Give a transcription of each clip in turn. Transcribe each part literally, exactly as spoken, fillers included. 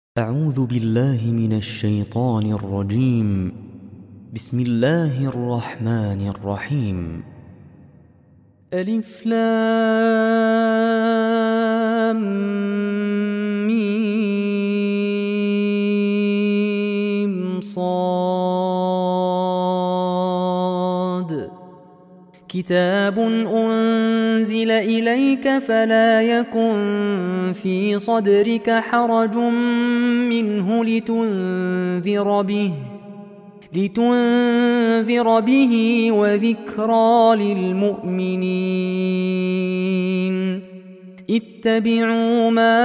أعوذ بالله من الشيطان الرجيم. بسم الله الرحمن الرحيم. ألف لام ميم صاد. كتاب أنزل إليك فلا يكن في صدرك حرج منه لتنذر به لتنذر به وذكرى للمؤمنين. اتبعوا ما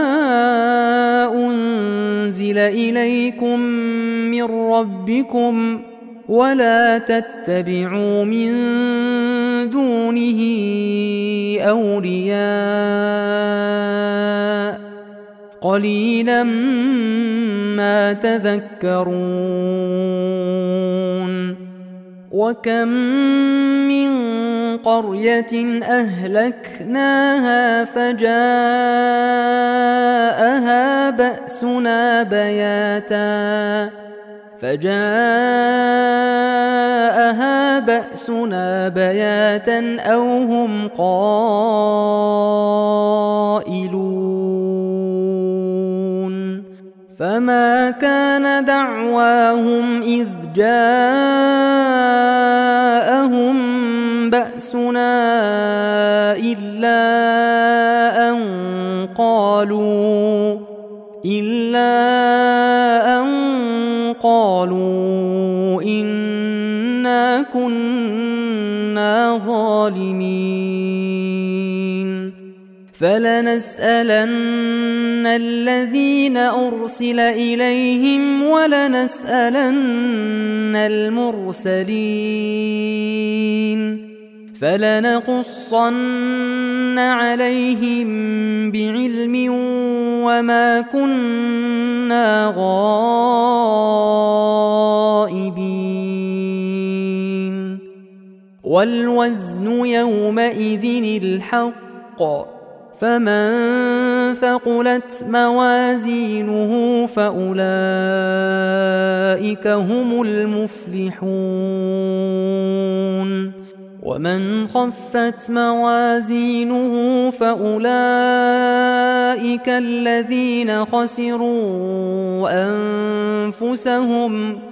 أنزل إليكم من ربكم ولا تتبعوا من دونه أولياء قليلا ما تذكرون. وكم من قرية أهلكناها فجاءها بأسنا بياتا فجاءها بأسنا بياتا أو هم قائلون. فما كان دعواهم إذ جاءهم بأسنا إلا أن قالوا إلا أن قالوا إنا كنا ظالمين. فلنسألن الذين أرسل إليهم ولنسألن المرسلين. فلنقصن عليهم بعلم وما كنا غائبين. والوزن يومئذ الحق فمن ثقلت موازينه فأولئك هم المفلحون. ومن خفت موازينه فأولئك الذين خسروا أنفسهم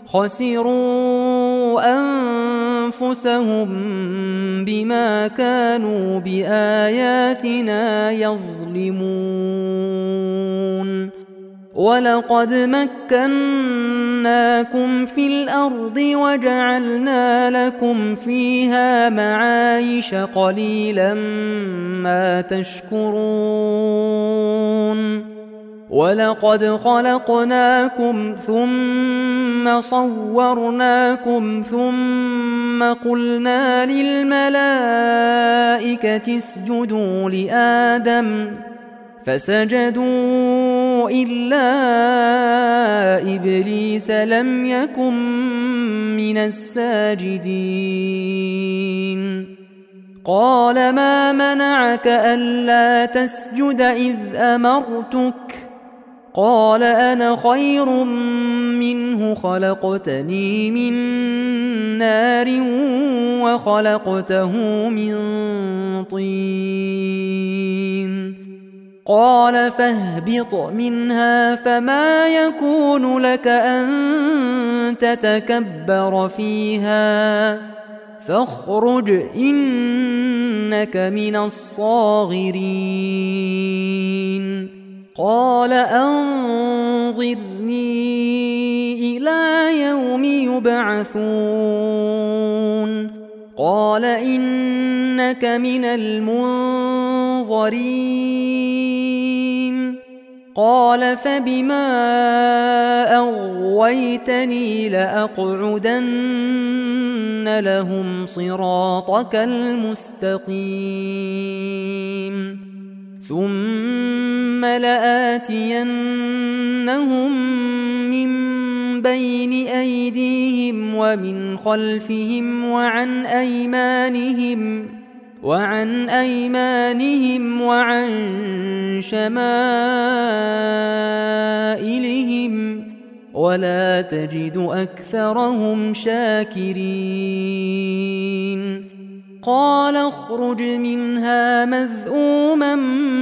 خسروا أنفسهم بما كانوا بآياتنا يظلمون. ولقد مكناكم في الأرض وجعلنا لكم فيها معايش قليلا ما تشكرون. ولقد خلقناكم ثم صورناكم ثم قلنا للملائكة اسجدوا لآدم فسجدوا إلا إبليس لم يكن من الساجدين. قال ما منعك ألا تسجد إذ أمرتك؟ قال أنا خير منه خلقتني من نار وخلقته من طين. قال فاهبط منها فما يكون لك أن تتكبر فيها فاخرج إنك من الصاغرين. قال أنظرني إلى يوم يبعثون. قال إنك من المنظرين. قال فبما أغويتني لأقعدن لهم صراطك المستقيم ثم لآتينهم من بين أيديهم ومن خلفهم وعن أيمانهم وعن أيمانهم وعن شمائلهم إليهم ولا تجد أكثرهم شاكرين قال اخرج منها مذءوما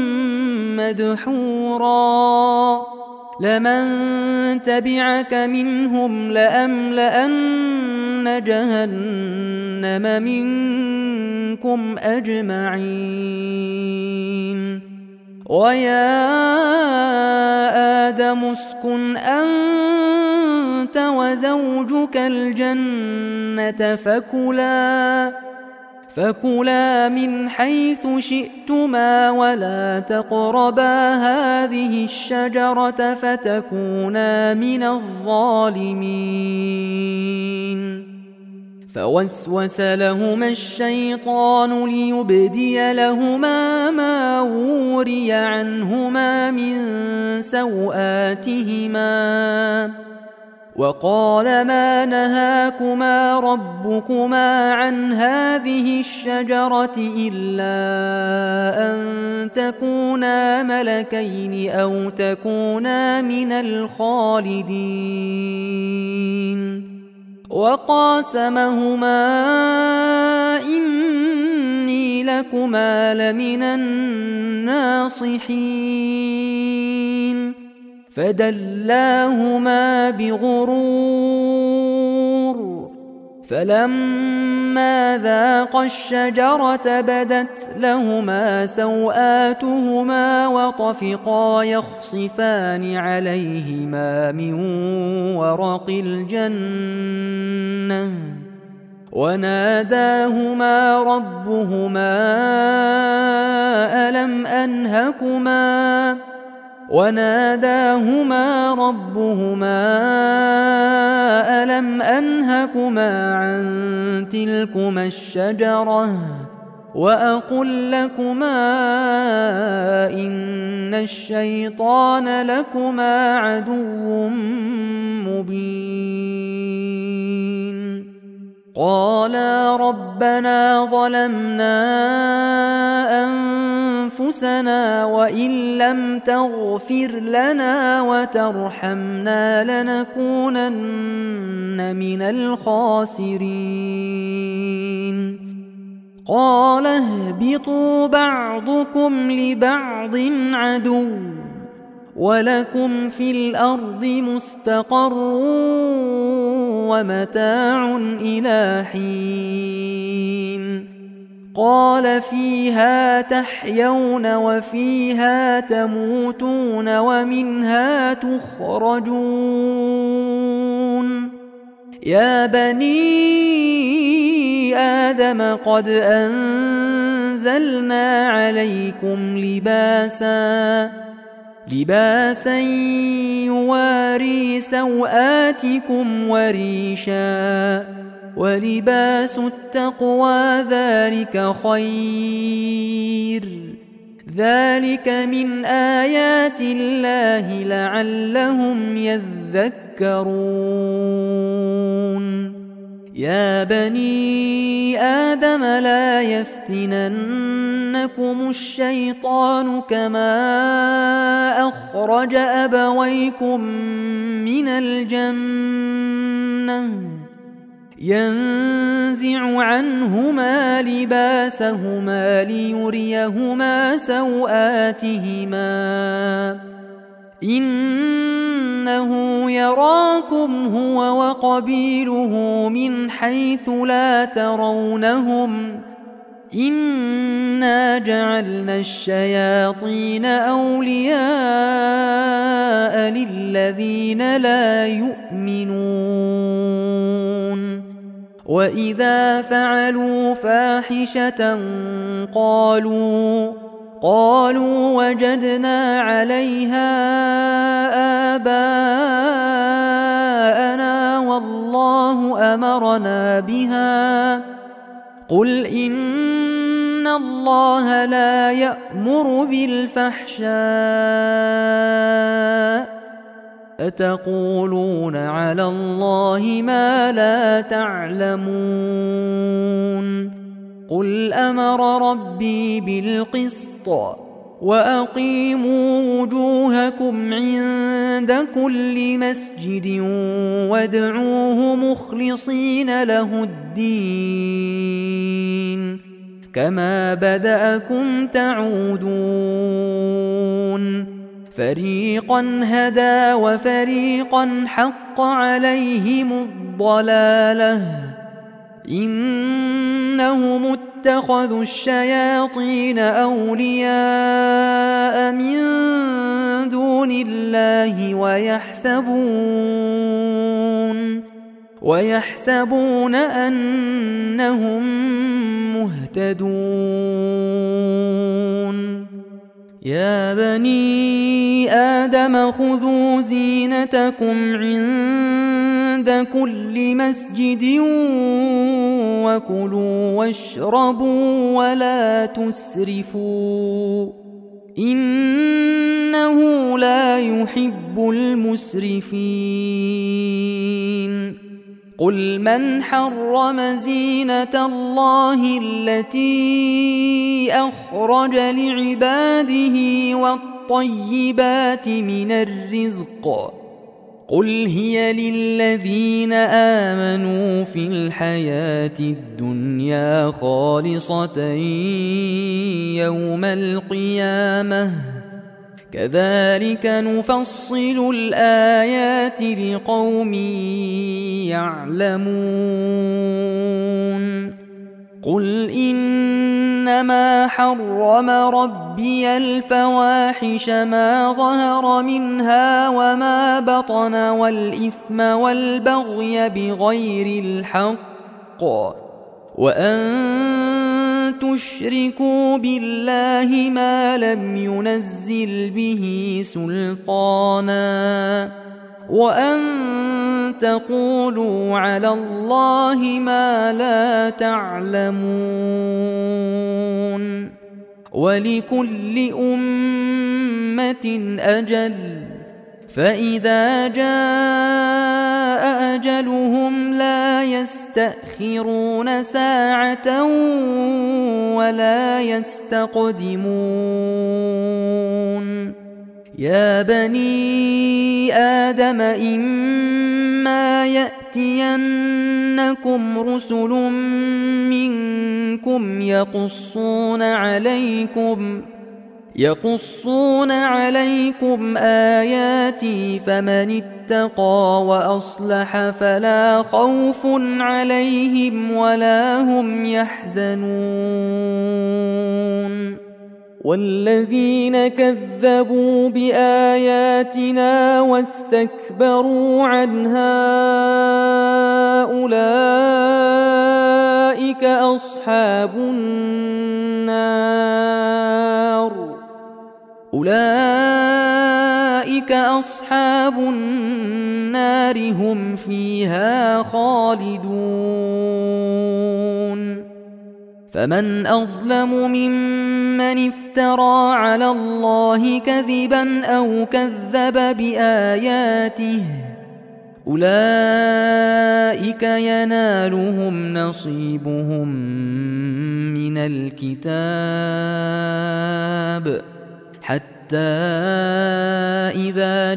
مدحورا لمن تبعك منهم لأملأن جهنم منكم أجمعين ويا آدم اسكن أنت وزوجك الجنة فكلا فكلا من حيث شئتما ولا تقربا هذه الشجرة فتكونا من الظالمين فوسوس لهما الشيطان ليبدي لهما ما وري عنهما من سوآتهما وقال ما نهاكما ربكما عن هذه الشجرة إلا أن تكونا ملكين أو تكونا من الخالدين وقاسمهما إني لكما لمن الناصحين فدلاهما بغرور فلما ذاقا الشجرة بدت لهما سوآتهما وطفقا يخصفان عليهما من ورق الجنة وناداهما ربهما ألم أنهكما وناداهما ربهما ألم أنهكما عن تلكما الشجرة وأقل لكما إن الشيطان لكما عدو مبين قالا ربنا ظلمنا أنفسنا وإن لم تغفر لنا وترحمنا لنكونن من الخاسرين قال اهبطوا بعضكم لبعض عدو ولكم في الأرض مستقر ومتاع إلى حين قال فيها تحيون وفيها تموتون ومنها تخرجون يا بني آدم قد أنزلنا عليكم لباسا لباسا يواري سوآتكم وريشا ولباس التقوى ذلك خير ذلك من آيات الله لعلهم يذكرون يا بني آدم لا يفتننكم الشيطان كما أخرج أبويكم من الجنة ينزع عنهما لباسهما ليريهما سوآتهما إنه يراكم هو وقبيله من حيث لا ترونهم إنا جعلنا الشياطين أولياء للذين لا يؤمنون وإذا فعلوا فاحشة قالوا قالوا وجدنا عليها آباءنا والله أمرنا بها قل إن الله لا يأمر بالفحشاء أتقولون على الله ما لا تعلمون قل أمر ربي بالقسط وأقيموا وجوهكم عند عند كل مسجد وادعوه مخلصين له الدين كما بدأكم تعودون فريقا هدى وفريقا حق عليهم الضلالة إنهم اتخذوا الشياطين أولياء من دون الله ويحسبون ويحسبون أنهم مهتدون يا بني آدم خذوا زينتكم عند كل مسجد وكلوا واشربوا ولا تسرفوا إنه لا يحب المسرفين قل من حرم زينة الله التي أخرج لعباده والطيبات من الرزق قل هي للذين آمنوا في الحياة الدنيا خالصة يوم القيامة كذلك نفصل الآيات لقوم يعلمون قل إنما حرم ربي الفواحش ما ظهر منها وما بطن والإثم والبغي بغير الحق وأن تشركوا بالله ما لم ينزل به سلطانا وأن تقولوا على الله ما لا تعلمون ولكل أمة أجل فإذا جاء أجلهم لا يستأخرون ساعة ولا يستقدمون يا بني آدم إما يأتينكم رسل منكم يقصون عليكم يقصون عليكم آياتي فمن اتقى وأصلح فلا خوف عليهم ولا هم يحزنون والذين كذبوا بآياتنا واستكبروا عنها أولئك أصحاب النار أولئك أصحاب النار هم فيها خالدون فمن أظلم ممن افترى على الله كذبا أو كذب بآياته أولئك ينالهم نصيبهم من الكتاب حتى إذا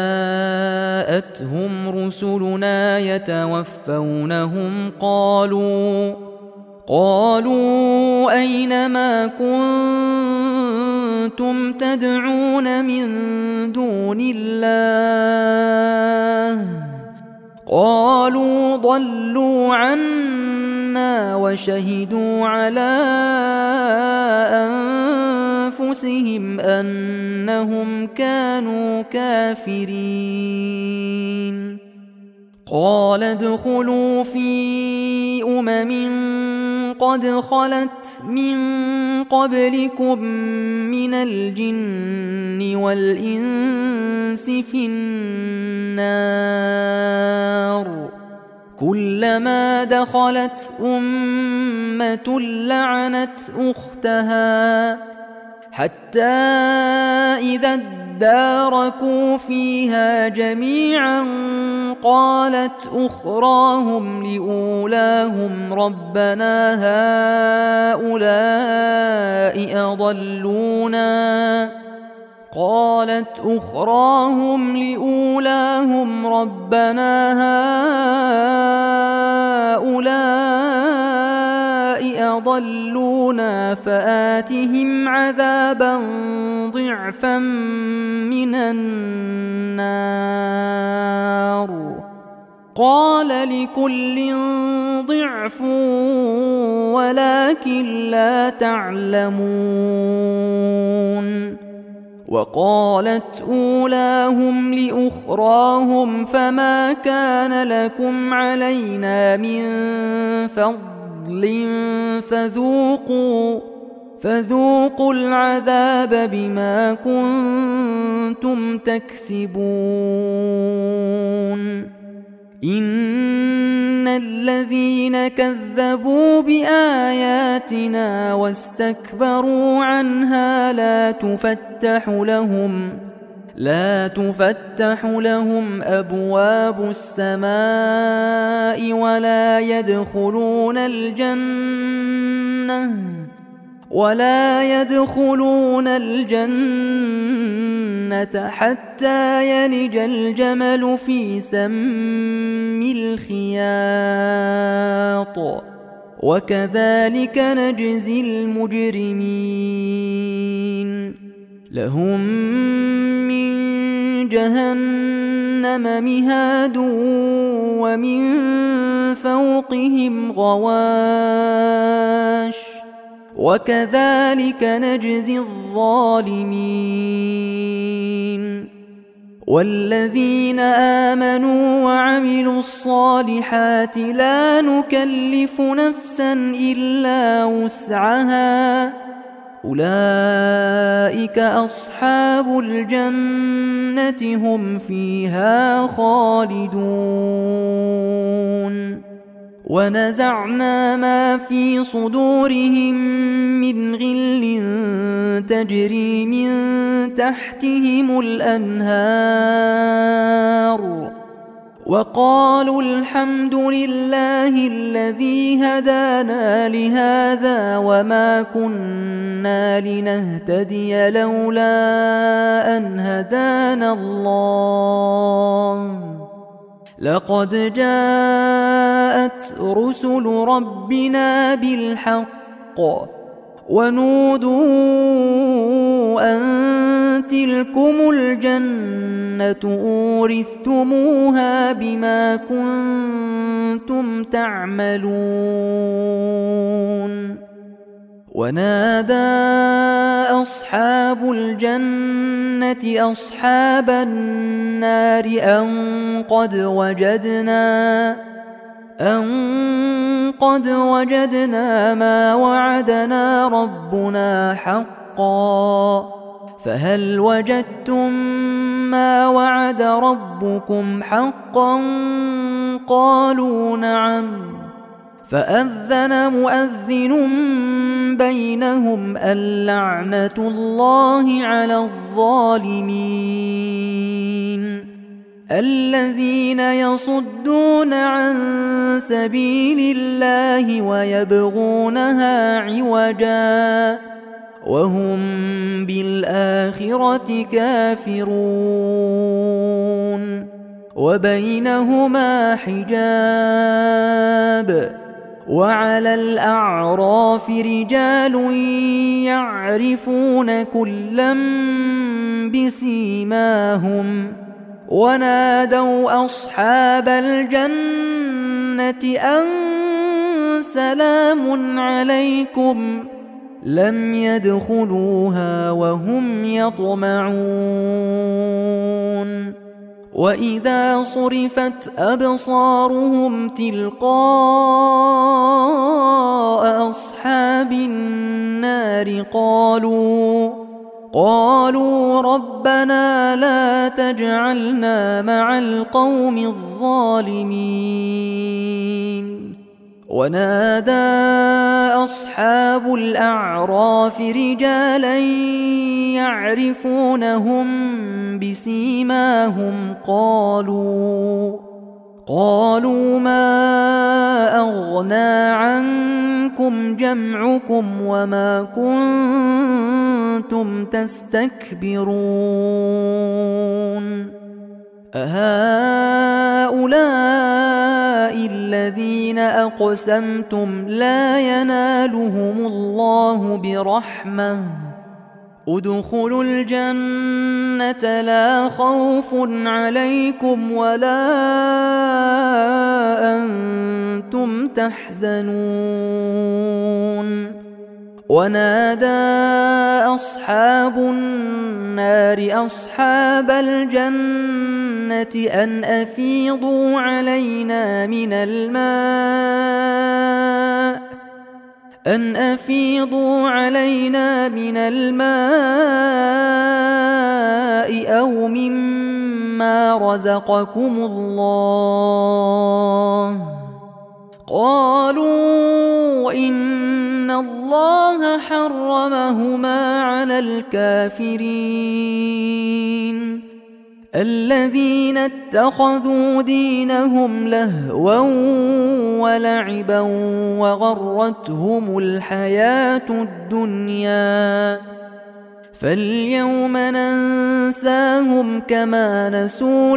جاءتهم رسلنا يتوفونهم قالوا قالوا أين ما كنتم تدعون من دون الله قالوا ضلوا عنا وشهدوا على أنفسهم أنهم كانوا كافرين قال ادخلوا في أمم قد خلت من قبلكم من الجن والإنس في النار كلما دخلت أمة لعنت أختها حتى إذا اداركوا فيها جميعا قالت أخراهم لأولاهم ربنا هؤلاء أضلونا قالت أخراهم لأولاهم ربنا هؤلاء أضلونا فآتهم عذابا ضعفا من النار قال لكل ضعف ولكن لا تعلمون وقالت أولاهم لأخراهم فما كان لكم علينا من فضل فذوقوا فذوقوا العذاب بما كنتم تكسبون إن الذين كذبوا بآياتنا واستكبروا عنها لا تفتح لهم لا تفتح لهم أبواب السماء ولا يدخلون الجنة ولا يدخلون الجنة حتى يلج الجمل في سم الخياط وكذلك نجزي المجرمين لهم من جهنم مهاد ومن فوقهم غواش وكذلك نجزي الظالمين والذين آمنوا وعملوا الصالحات لا نكلف نفسا إلا وسعها أولئك أصحاب الجنة هم فيها خالدون ونزعنا ما في صدورهم من غل تجري من تحتهم الأنهار وقالوا الحمد لله الذي هدانا لهذا وما كنا لنهتدي لولا أن هدانا الله لقد جاءت رسل ربنا بالحق ونودوا أن تلكم الجنة أورثتموها بما كنتم تعملون ونادى أصحاب الجنة أصحاب النار أن قد وجدنا أن قد وجدنا ما وعدنا ربنا حقا فهل وجدتم ما وعد ربكم حقا قالوا نعم فأذن مؤذن بينهم اللعنة الله على الظالمين الذين يصدون عن سبيل الله ويبغونها عوجا وهم بالآخرة كافرون وبينهما حجاب وعلى الأعراف رجال يعرفون كلا بسيماهم ونادوا أصحاب الجنة أن سلام عليكم لم يدخلوها وهم يطمعون وإذا صرفت أبصارهم تلقاء أصحاب النار قالوا قالوا ربنا لا تجعلنا مع القوم الظالمين ونادى أصحاب الأعراف رجالا يعرفونهم بسيماهم قالوا قالوا ما أغنى عنكم جمعكم وما وأنتم تستكبرون أهؤلاء الذين أقسمتم لا ينالهم الله برحمة ادخلوا الجنة لا خوف عليكم ولا أنتم تحزنون ونادى أصحاب النار أصحاب الجنة أن أفيضوا علينا من الماء أن أفيضوا علينا من الماء أو مما رزقكم الله قالوا إن الله حرمهما على الكافرين الذين اتخذوا دينهم لهوا ولعبا وغرتهم الحياة الدنيا فاليوم ننساهم كما نسوا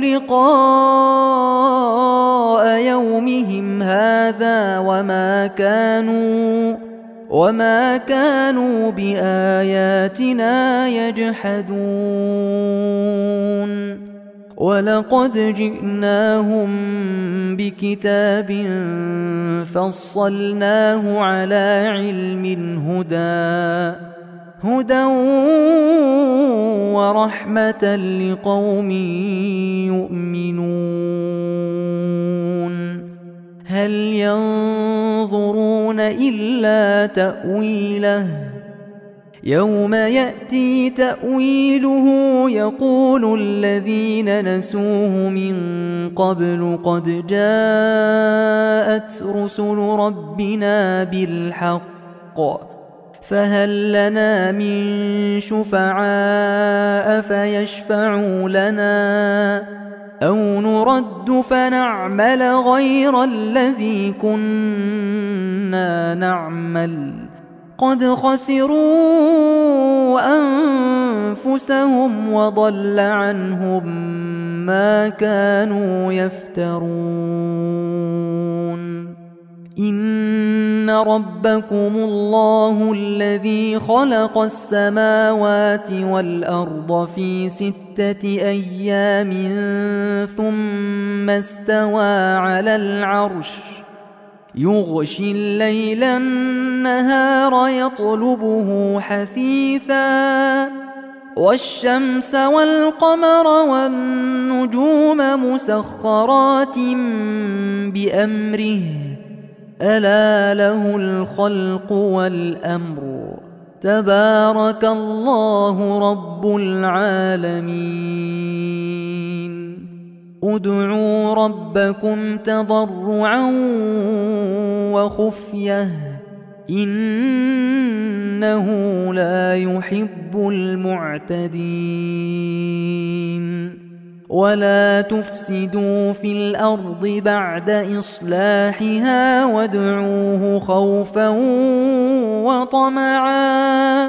لقاء يومهم هذا وما كانوا وما كانوا بآياتنا يجحدون ولقد جئناهم بكتاب فصلناه على علم هدى هدى ورحمة لقوم يؤمنون هل ينظرون إلا تأويله يوم يأتي تأويله يقول الذين نسوه من قبل قد جاءت رسل ربنا بالحق فهل لنا من شفعاء فيشفعوا لنا أو نرد فنعمل غير الذي كنا نعمل قد خسروا أنفسهم وضل عنهم ما كانوا يفترون إن ربكم الله الذي خلق السماوات والأرض في ستة أيام ثم استوى على العرش يغشي الليل النهار يطلبه حثيثا والشمس والقمر والنجوم مسخرات بأمره ألا له الخلق والأمر تبارك الله رب العالمين ادعوا ربكم تضرعا وخفية إنه لا يحب المعتدين ولا تفسدوا في الأرض بعد إصلاحها وادعوه خوفا وطمعا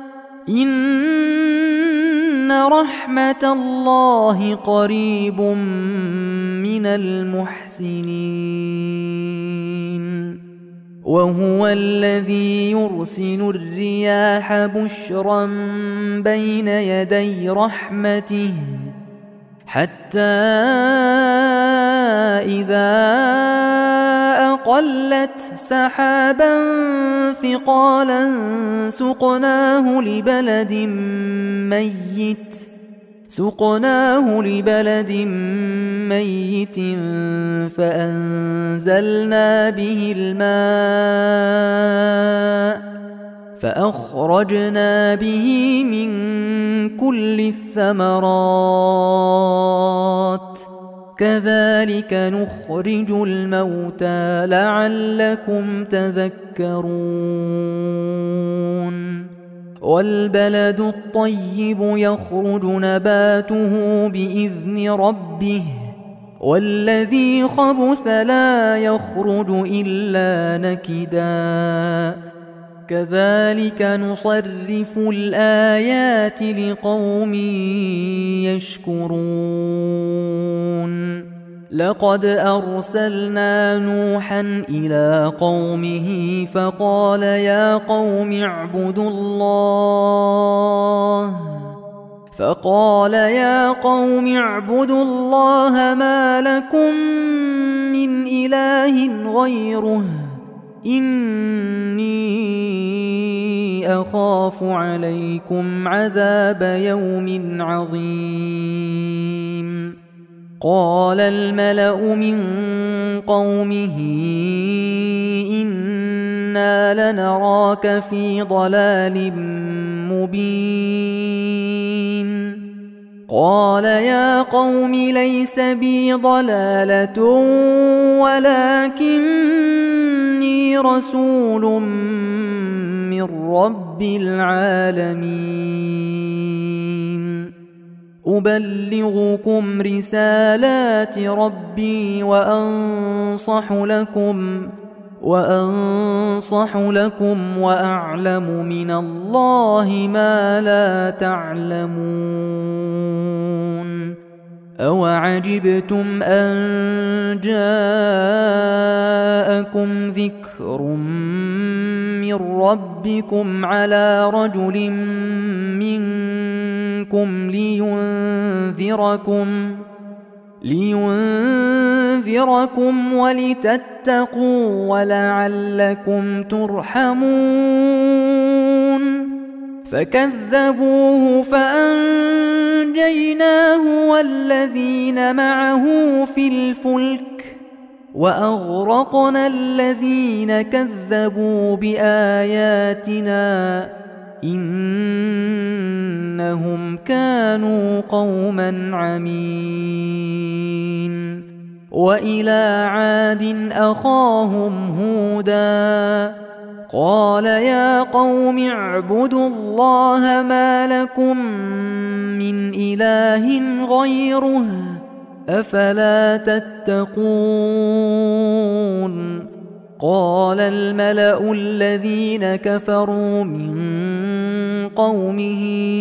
إن رحمة الله قريب من المحسنين وهو الذي يرسل الرياح بشرا بين يدي رحمته حتى إذا أقلت سحابا ثقالا سقناه لبلد ميت سقناه لبلد ميت فأنزلنا به الماء فأخرجنا به من كل الثمرات كذلك نخرج الموتى لعلكم تذكرون والبلد الطيب يخرج نباته بإذن ربه والذي خبث لا يخرج إلا نكدا كذلك نصرف الآيات لقوم يشكرون لقد أرسلنا نوحا إلى قومه فقال يا قوم اعبدوا الله فقال يا قوم اعبدوا الله ما لكم من إله غيره إني أخاف عليكم عذاب يوم عظيم قال الملأ من قومه إنا لنراك في ضلال مبين قال يا قوم ليس بي ضلالة ولكني رسول من رب العالمين أبلغكم رسالات ربي وأنصح لكم وأنصح لكم وأعلم من الله ما لا تعلمون أوعجبتم أن جاءكم ذكر من ربكم على رجل منكم لينذركم لينذركم ولتتقوا ولعلكم ترحمون فكذبوه فأنجيناه والذين معه في الفلك وأغرقنا الذين كذبوا بآياتنا إنهم كانوا قوما عمين وإلى عاد أخاهم هودا قال يا قوم اعبدوا الله ما لكم من إله غيره أفلا تتقون قال الملأ الذين كفروا من قومه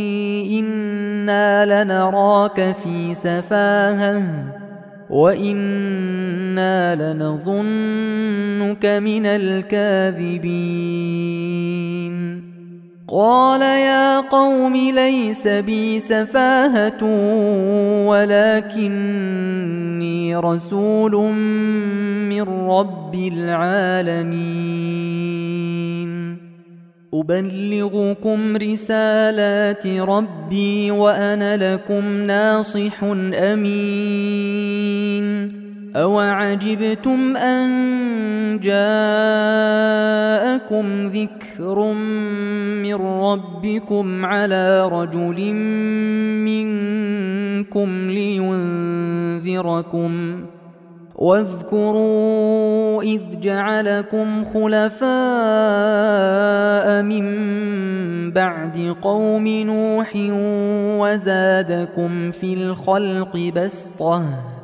إنا لنراك في سفاهة وإنا لنظنك من الكاذبين قال يا قوم ليس بي سفاهة ولكني رسول من رب العالمين أبلغكم رسالات ربي وأنا لكم ناصح أمين أوعجبتم أن جاءكم ذكر من ربكم على رجل منكم لينذركم واذكروا إذ جعلكم خلفاء من بعد قوم نوح وزادكم في الخلق بسطة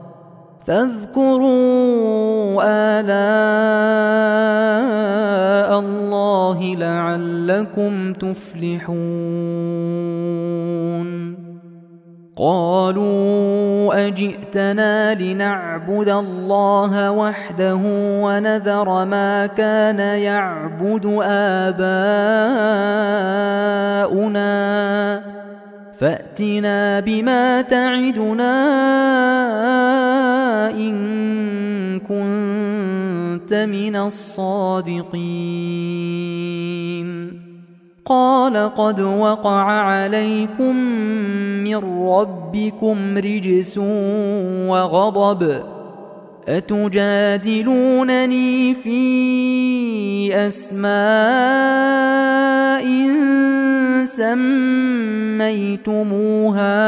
فاذكروا آلاء الله لعلكم تفلحون قالوا أجئتنا لنعبد الله وحده ونذر ما كان يعبد آباؤنا فأتنا بما تعدنا إن كنت من الصادقين قال قد وقع عليكم من ربكم رجس وغضب أتجادلونني في أسماء سميتموها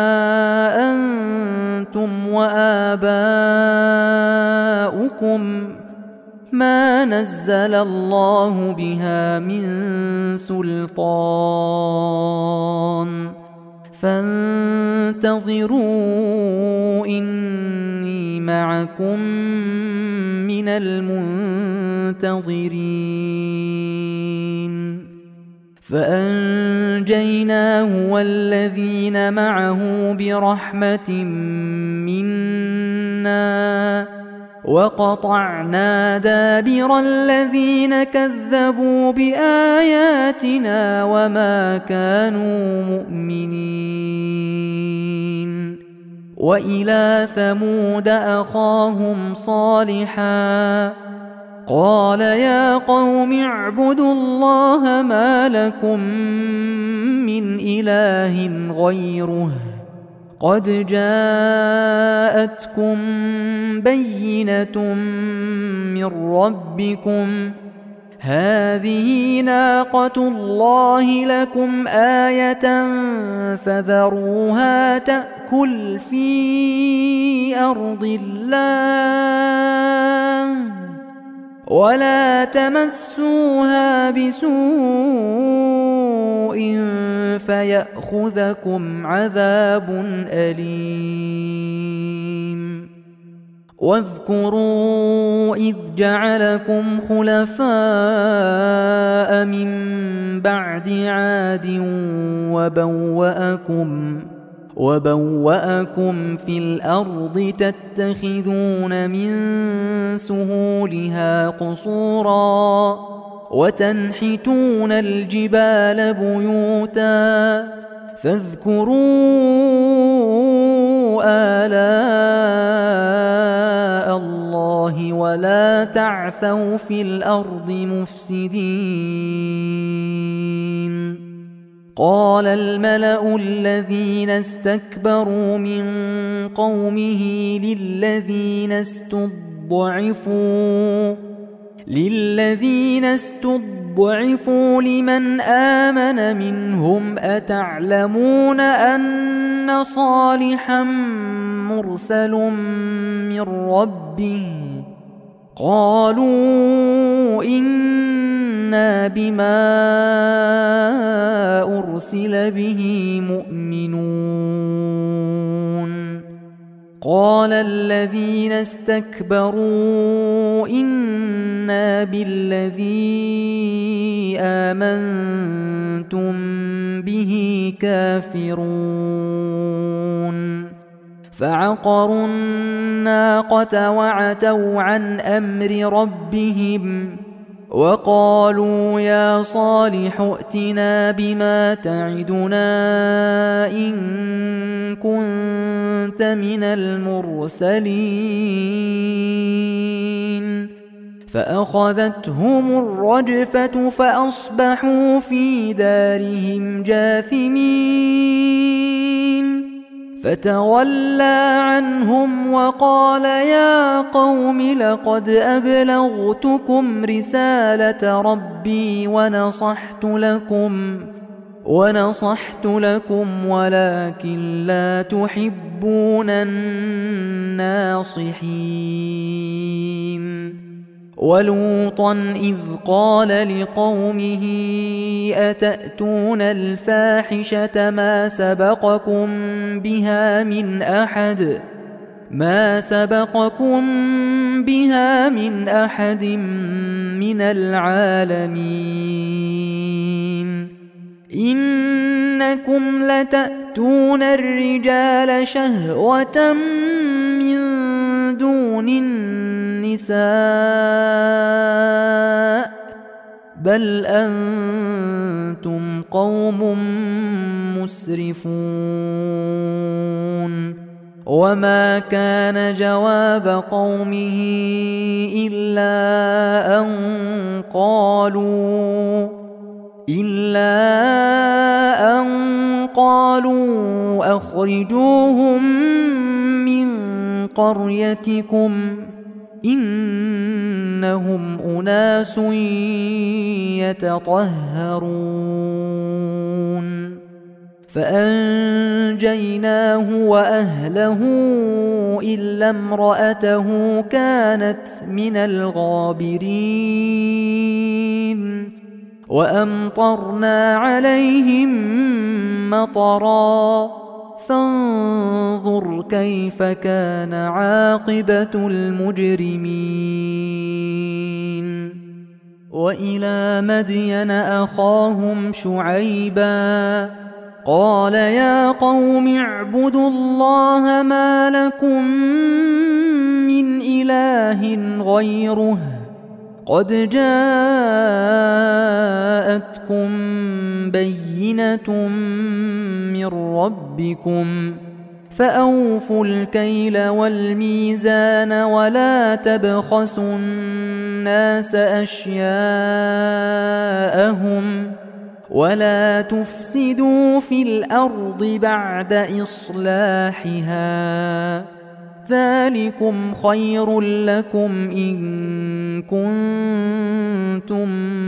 أنتم وآباؤكم ما نزل الله بها من سلطان فانتظروا إني معكم من المنتظرين فأنجيناه والذين معه برحمة منا وقطعنا دابر الذين كذبوا بآياتنا وما كانوا مؤمنين. وإلى ثمود أخاهم صالحا قال يا قوم اعبدوا الله ما لكم من إله غيره قد جاءتكم بينة من ربكم هذه ناقة الله لكم آية فذروها تأكل في أرض الله ولا تمسوها بسوء فيأخذكم عذاب أليم. واذكروا إذ جعلكم خلفاء من بعد عاد وبوأكم وبوأكم في الأرض تتخذون من سهولها قصورا وتنحتون الجبال بيوتا فاذكروا آلاء الله ولا تعثوا في الأرض مفسدين. قال الملأ الذين استكبروا من قومه للذين استضعفوا للذين استضعفوا لمن آمن منهم أتعلمون أن صالحا مرسل من ربه قالوا إنا بما أرسل به مؤمنون. قال الذين استكبروا إنا بالذي آمنتم به كافرون. فعقروا الناقة وعتوا عن أمر ربهم وقالوا يا صالح ائتنا بما تعدنا إن كنت من المرسلين. فأخذتهم الرجفة فأصبحوا في دارهم جاثمين. فتولى عنهم وقال يا قوم لقد أبلغتكم رسالة ربي ونصحت لكم ونصحت لكم ولكن لا تحبون الناصحين. ولوطا إذ قال لقومه أتأتون الفاحشة ما سبقكم بها من أحد ما سبقكم بها من أحد من العالمين. إنكم لتأتون الرجال شهوة من دون النساء بل أنتم قوم مسرفون. وما كان جواب قومه إلا أن قالوا إلا أن قالوا أخرجوهم من قريتكم إنهم أناس يتطهرون. فأنجيناه وأهله إلا امرأته كانت من الغابرين. وأمطرنا عليهم مطرا فانظر كيف كان عاقبة المجرمين. وإلى مدين أخاهم شعيبا قال يا قوم اعبدوا الله ما لكم من إله غيره قد جاءتكم بينة من ربكم فأوفوا الكيل والميزان ولا تبخسوا الناس أشياءهم ولا تفسدوا في الأرض بعد إصلاحها ذلكم خير لكم إن كنتم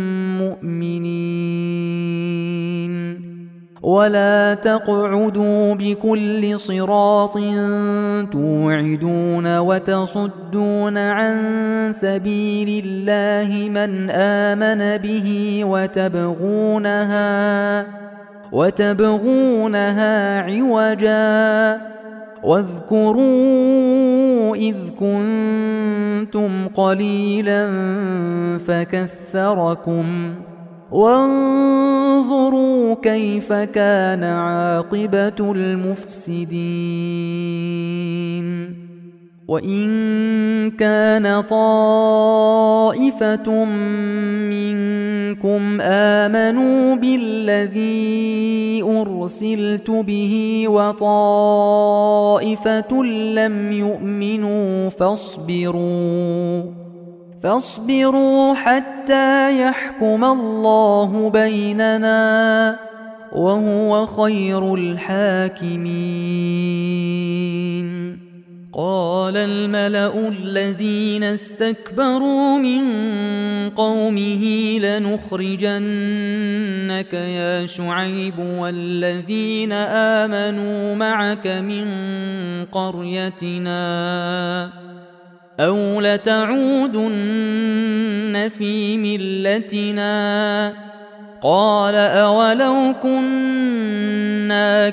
مؤمنين ولا تقعدوا بكل صراط توعدون وتصدون عن سبيل الله من آمن به وتبغونها وتبغونها عوجا واذكروا إذ كنتم قليلا فكثركم وانظروا كيف كان عاقبة المفسدين وإن كان طائفة منكم آمنوا بالذي أرسلت به وطائفة لم يؤمنوا فاصبروا فاصبروا حتى يحكم الله بيننا وهو خير الحاكمين قال الملأ الذين استكبروا من قومه لنخرجنك يا شعيب والذين آمنوا معك من قريتنا أو لتعودن في ملتنا قال أولو كنا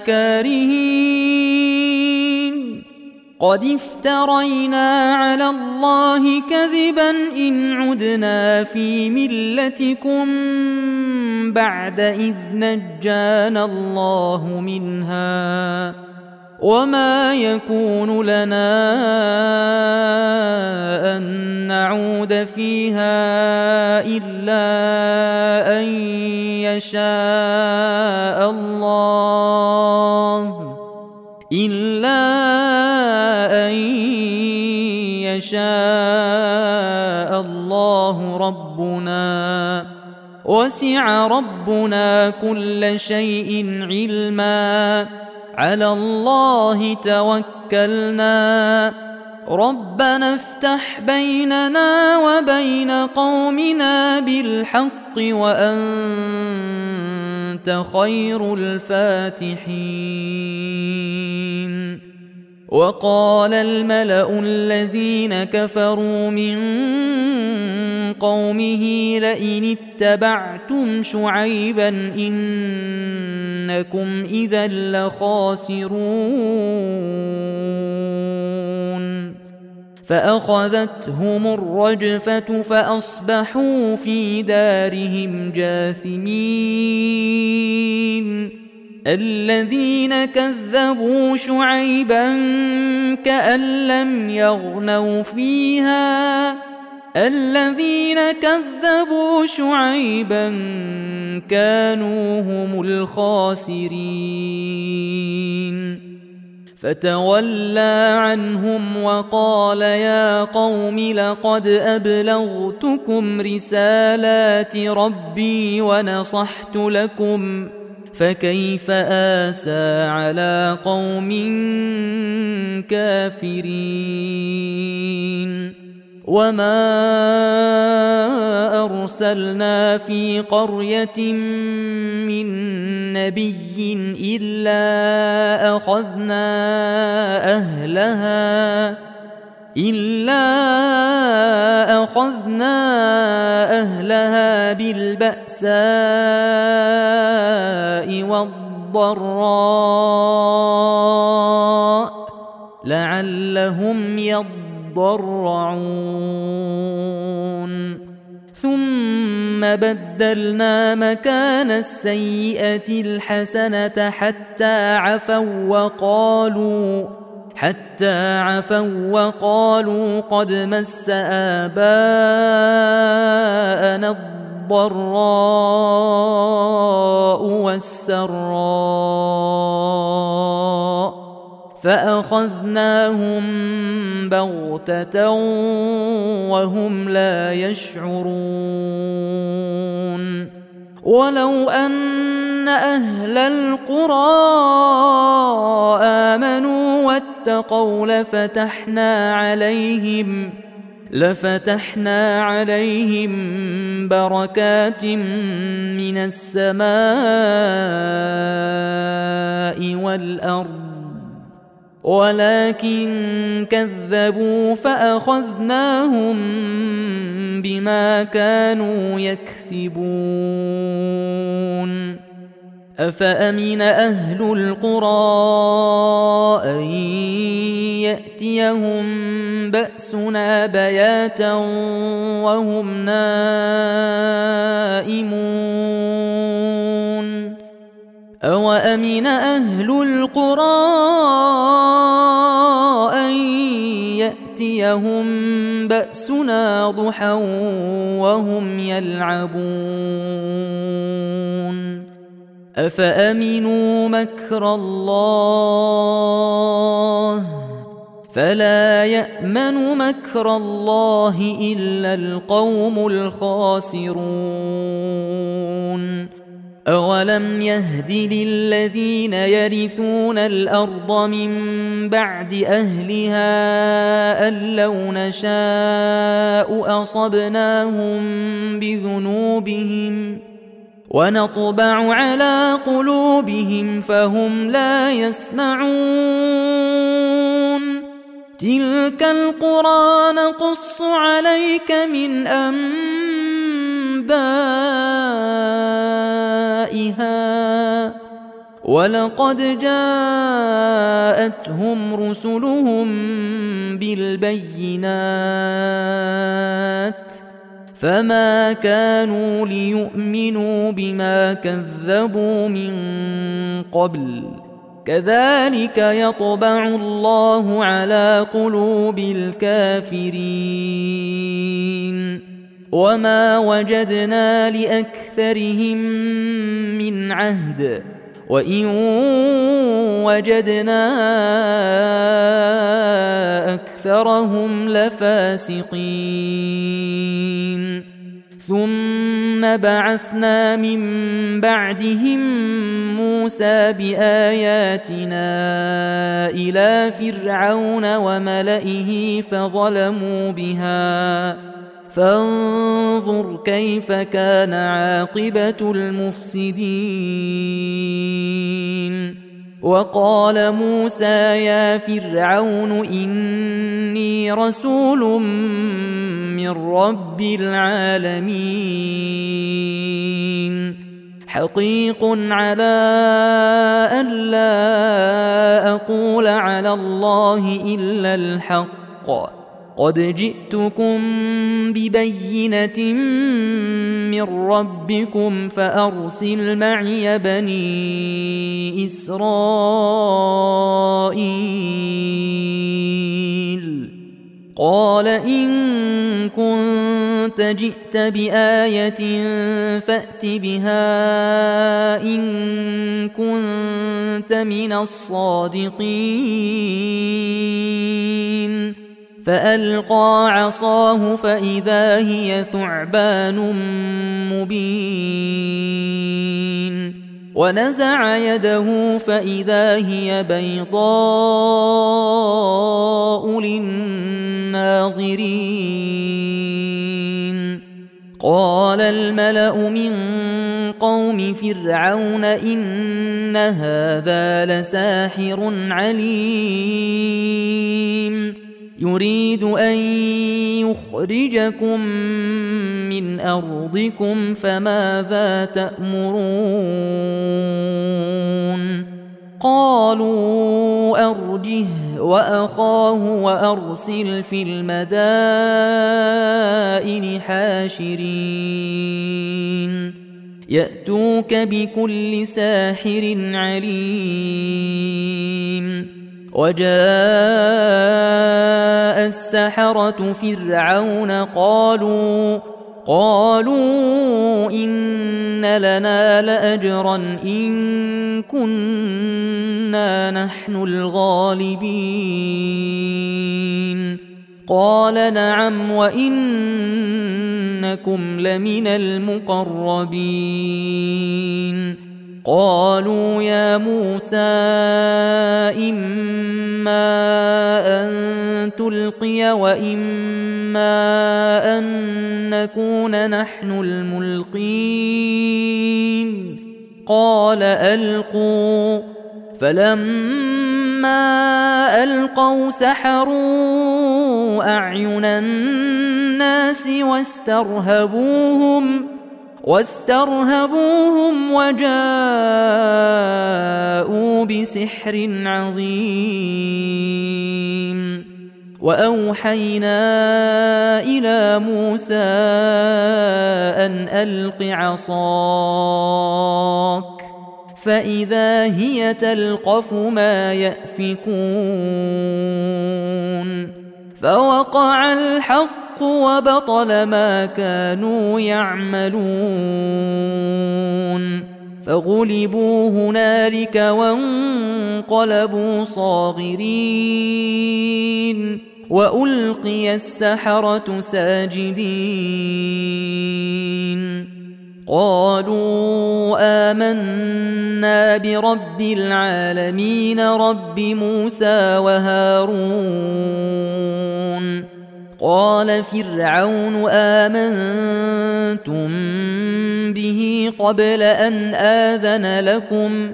كارهين قد افترينا على الله كذبا إن عدنا في ملتكم بعد إذ نجانا الله منها وما يكون لنا أن نعود فيها إلا أن يشاء الله إلا أن يشاء الله ربنا وسع ربنا كل شيء علما على الله توكلنا ربنا افتح بيننا وبين قومنا بالحق وأنت خير الفاتحين وقال الملأ الذين كفروا من قومه لئن اتبعتم شعيبا إنكم إذا لخاسرون فأخذتهم الرجفة فأصبحوا في دارهم جاثمين الذين كذبوا شعيبا كأن لم يغنوا فيها الذين كذبوا شعيبا كانوا هم الخاسرين فتولى عنهم وقال يا قوم لقد أبلغتكم رسالات ربي ونصحت لكم فكيف آسى على قوم كافرين وما أرسلنا في قرية من نبي إلا أخذنا أهلها إلا أخذنا أهلها بالبأساء والضراء لعلهم يضرعون ثم بدلنا مكان السيئة الحسنة حتى عفوا وقالوا حتى عفوا وقالوا قد مس آباءنا الضراء والسراء فأخذناهم بغتة وهم لا يشعرون ولو أن أهل القرى آمنوا واتقوا لفتحنا عليهم لفتحنا عليهم بركات من السماء والأرض ولكن كذبوا فأخذناهم بما كانوا يكسبون أفأمن أهل القرى أن يأتيهم بأسنا بياتا وهم نائمون أوأمن أهل القرى أن يأتيهم بأسنا ضحى وهم يلعبون أفأمنوا مكر الله فلا يأمن مكر الله إلا القوم الخاسرون أولم يهد للذين يرثون الأرض من بعد أهلها أن لو نشاء أصبناهم بذنوبهم ونطبع على قلوبهم فهم لا يسمعون تلك القرى نقص عليك من أنبائها ولقد جاءتهم رسلهم بالبينات فما كانوا ليؤمنوا بما كذبوا من قبل كذلك يطبع الله على قلوب الكافرين وما وجدنا لأكثرهم من عهد وإن وجدنا أكثرهم لفاسقين ثم بعثنا من بعدهم موسى بآياتنا إلى فرعون وملئه فظلموا بها فانظر كيف كان عاقبة المفسدين وقال موسى يا فرعون إني رسول من رب العالمين حقيق على ألا أقول على الله إلا الحق قد جئتكم ببينة من ربكم فأرسل معي بني إسرائيل قال إن كنت جئت بآية فأت بها إن كنت من الصادقين فألقى عصاه فإذا هي ثعبان مبين ونزع يده فإذا هي بيضاء للناظرين قال الملأ من قوم فرعون إن هذا لساحر عليم يريد أن يخرجكم من أرضكم فماذا تأمرون قالوا أرجه وأخاه وأرسل في المدائن حاشرين يأتوك بكل ساحر عليم. وجاء السحرة فرعون قالوا قالوا إن لنا لأجرا إن كنا نحن الغالبين. قال نعم وإنكم لمن المقربين. قالوا يا موسى إما أن تلقي وإما أن نكون نحن الملقين. قال ألقوا. فلما ألقوا سحروا أعين الناس واسترهبوهم واسترهبوهم وجاءوا بسحر عظيم. وأوحينا إلى موسى أن ألق عصاك فإذا هي تلقف ما يأفكون. فوقع الحق وبطل ما كانوا يعملون. فغلبوا هنالك وانقلبوا صاغرين وألقي السحرة ساجدين. قالوا آمنا برب العالمين رب موسى وهارون. قال فرعون آمنتم به قبل أن آذن لكم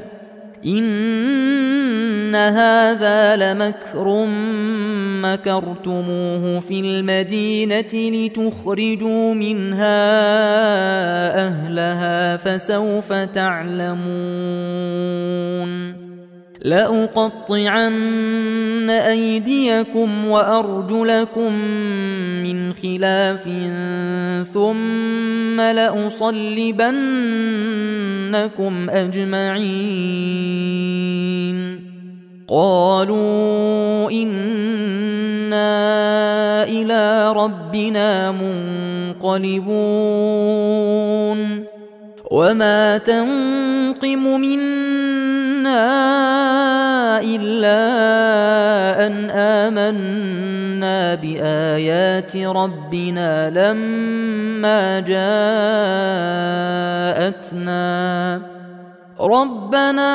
إن هذا لمكر مكرتموه في المدينة لتخرجوا منها أهلها فسوف تعلمون. لأقطعن أيديكم وأرجلكم من خلاف ثم لأصلبنكم أجمعين. قالوا إنا إلى ربنا منقلبون. وما تنقم منا إلا أن آمنا بآيات ربنا لما جاءتنا ربنا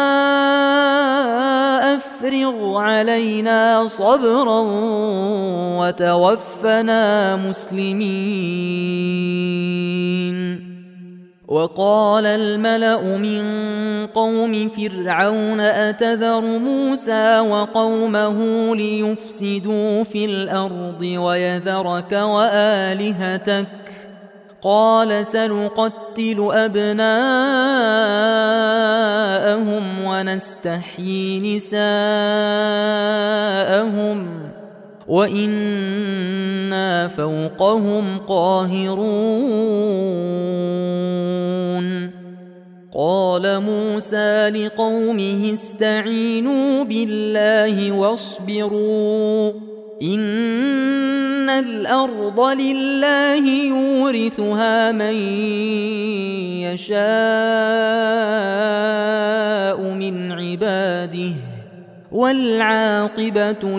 أفرغ علينا صبرا وتوفنا مسلمين. وقال الملأ من قوم فرعون أتذر موسى وقومه ليفسدوا في الأرض ويذرك وآلهتك قال سنقتل أبناءهم ونستحيي نساءهم وإنا فوقهم قاهرون. قال موسى لقومه استعينوا بالله واصبروا إن الأرض لله يورثها من يشاء من عباده والعاقبة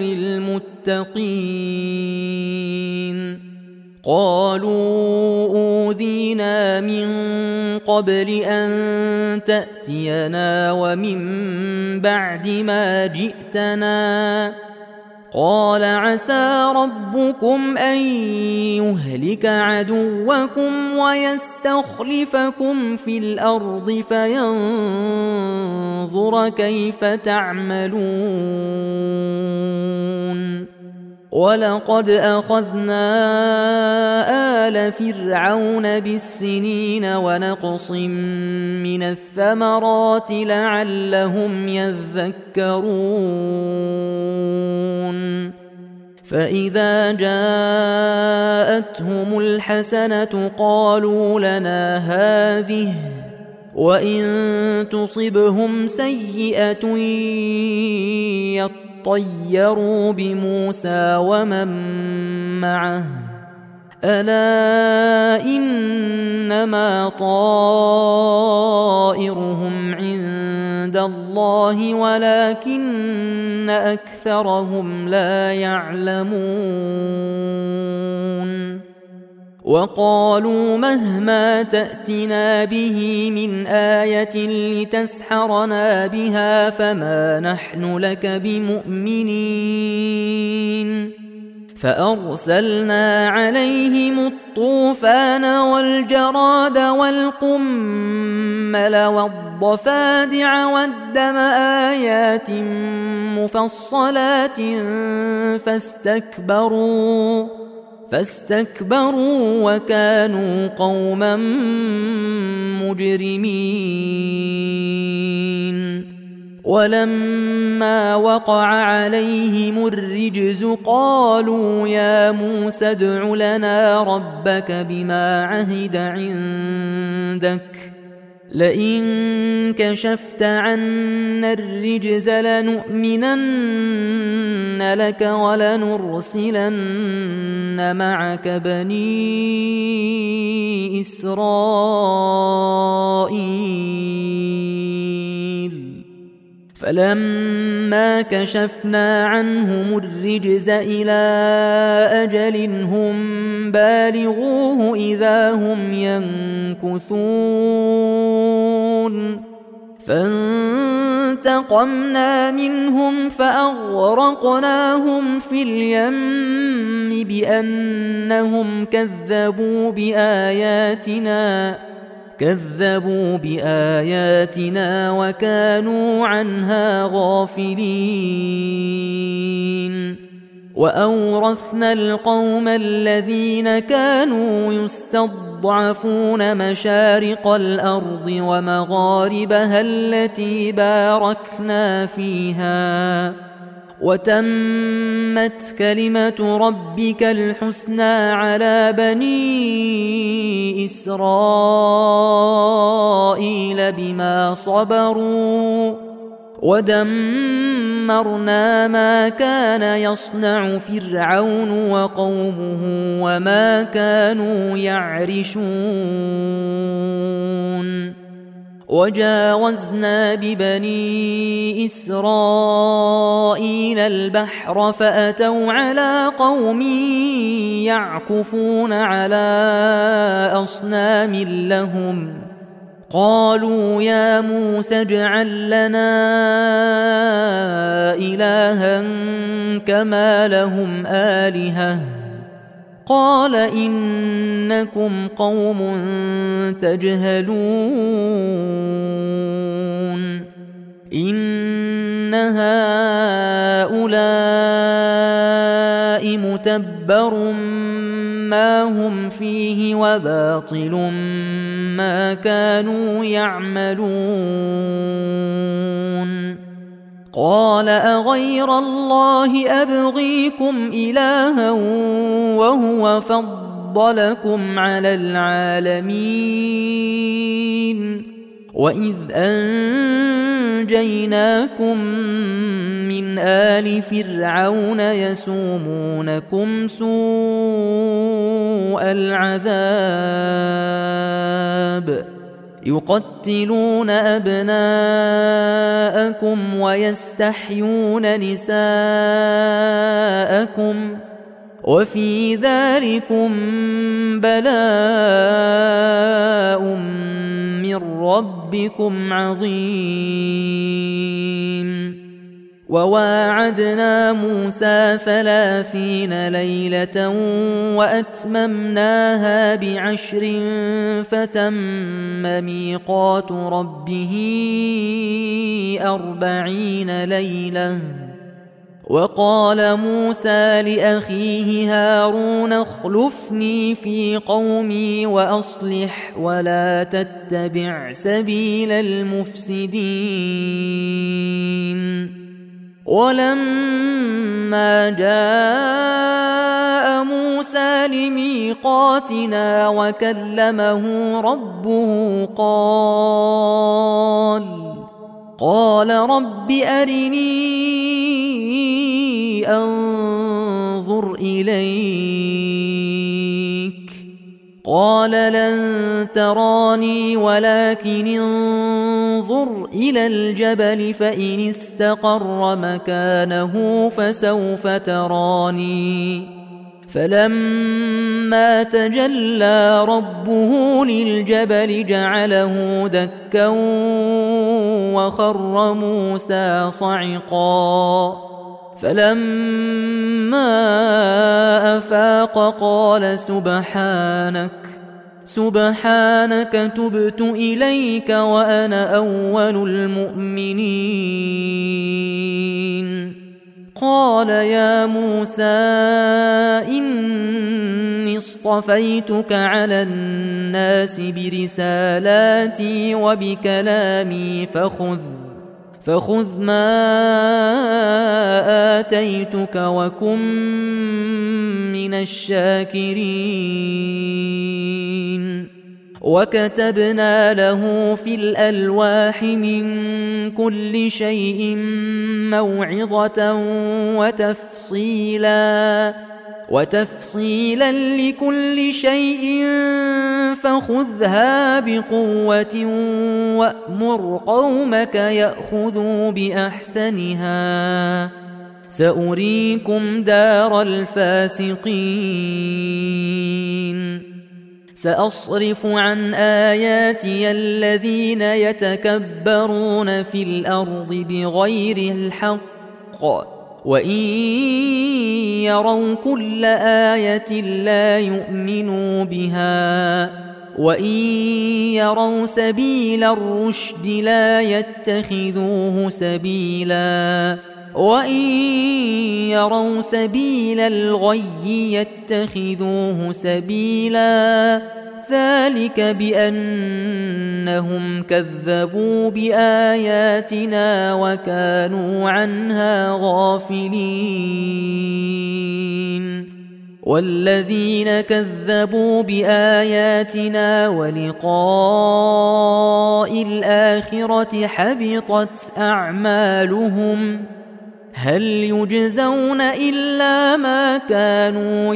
للمتقين. قالوا أوذينا من قبل أن تأتينا ومن بعد ما جئتنا قال عسى ربكم أن يهلك عدوكم ويستخلفكم في الأرض فينظر كيف تعملون. ولقد أخذنا آل فرعون بالسنين ونقص من الثمرات لعلهم يذكرون فإذا جاءتهم الحسنة قالوا لنا هذه وإن تصبهم سيئة يطيروا بموسى ومن معه ألا إنما طائرهم عند الله ولكن أكثرهم لا يعلمون وقالوا مهما تأتنا به من آية لتسحرنا بها فما نحن لك بمؤمنين فأرسلنا عليهم الطوفان والجراد والقمل والضفادع والدم آيات مفصلات فاستكبروا فاستكبروا وكانوا قوما مجرمين ولما وقع عليهم الرجز قالوا يا موسى ادع لنا ربك بما عهد عندك لئن كشفت عنا الرجز لنؤمنن لك ولنرسلن معك بني إسرائيل فلما كشفنا عنهم الرجز إلى أجل هم بالغوه إذا هم ينكثون فانتقمنا منهم فأغرقناهم في اليم بأنهم كذبوا بآياتنا كذبوا بآياتنا وكانوا عنها غافلين وأورثنا القوم الذين كانوا يستضعفون مشارق الأرض ومغاربها التي باركنا فيها وتمت كلمة ربك الحسنى على بني إسرائيل بما صبروا ودمرنا ما كان يصنع فرعون وقومه وما كانوا يعرشون وجاوزنا ببني إسرائيل البحر فأتوا على قوم يعكفون على أصنام لهم قالوا يا موسى اجعل لنا إلها كما لهم آلهة قال إنكم قوم تجهلون إن هؤلاء متبر ما هم فيه وباطل ما كانوا يعملون قال أغير الله أبغيكم إلها وهو فضلكم على العالمين وإذ أنجيناكم من آل فرعون يسومونكم سوء العذاب يقتلون أبناءكم ويستحيون نساءكم وفي ذلكم بلاء من ربكم عظيم وواعدنا موسى ثلاثين ليلة وأتممناها بعشر فتم ميقات ربه أربعين ليلة وقال موسى لأخيه هارون اخلفني في قومي وأصلح ولا تتبع سبيل المفسدين. ولما جاء موسى لميقاتنا وكلمه ربه قال قال رب أرني أنظر إليك قال لن تراني ولكن انظر إلى الجبل فإن استقر مكانه فسوف تراني فلما تجلى ربه للجبل جعله دكا وخر موسى صعقا فلما أفاق قال سبحانك سبحانك تبت إليك وأنا أول المؤمنين. قال يا موسى إني اصطفيتك على الناس برسالاتي وبكلامي فخذ فخذ ما آتيتك وكن من الشاكرين. وكتبنا له في الألواح من كل شيء موعظة وتفصيلا وتفصيلا لكل شيء فخذها بقوة وأمر قومك يأخذوا بأحسنها سأريكم دار الفاسقين. سأصرف عن آياتي الذين يتكبرون في الأرض بغير الحق وإن يروا كل آية لا يؤمنوا بها وإن يروا سبيل الرشد لا يتخذوه سبيلا وإن يروا سبيل الغي يتخذوه سبيلا ذلك بأنهم كذبوا بآياتنا وكانوا عنها غافلين. والذين كذبوا بآياتنا ولقاء الآخرة حبطت أعمالهم هل يجزون إلا ما كانوا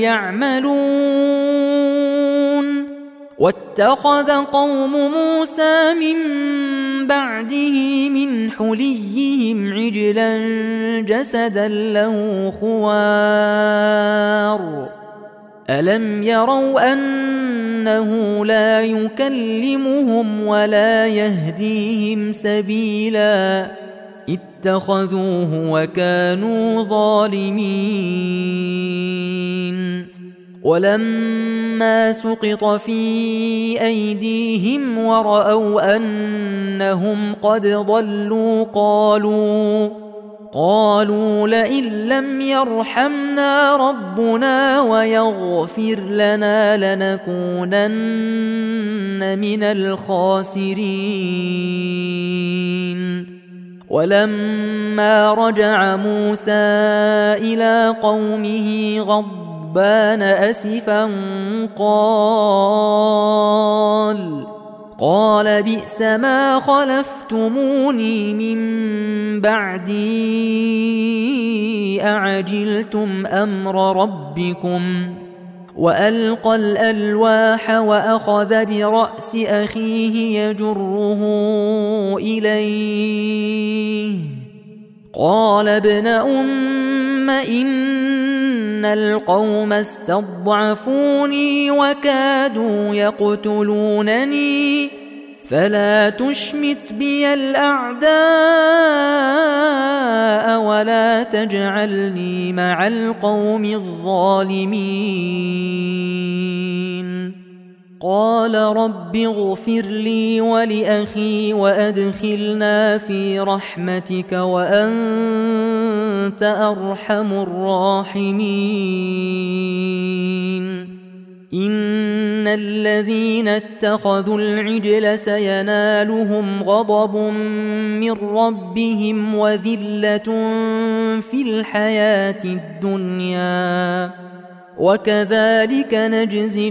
يعملون. واتخذ قوم موسى من بعده من حليهم عجلا جسدا له خوار ألم يروا أنه لا يكلمهم ولا يهديهم سبيلا اتخذوه وكانوا ظالمين. ولما سقط في أيديهم ورأوا أنهم قد ضلوا قالوا قالوا لئن لم يرحمنا ربنا ويغفر لنا لنكونن من الخاسرين. ولما رجع موسى إلى قومه غضبان أسفا قال قال بئس ما خلفتموني من بعدي أعجلتم أمر ربكم. وألقى الألواح وأخذ برأس أخيه يجره إليه قال ابن أم إن القوم استضعفوني وكادوا يقتلونني فلا تشمت بي الأعداء ولا تجعلني مع القوم الظالمين. قال رب اغفر لي ولأخي وأدخلنا في رحمتك وأنت أرحم الراحمين إن الذين اتخذوا العجل سينالهم غضب من ربهم وذلة في الحياة الدنيا وكذلك نجزي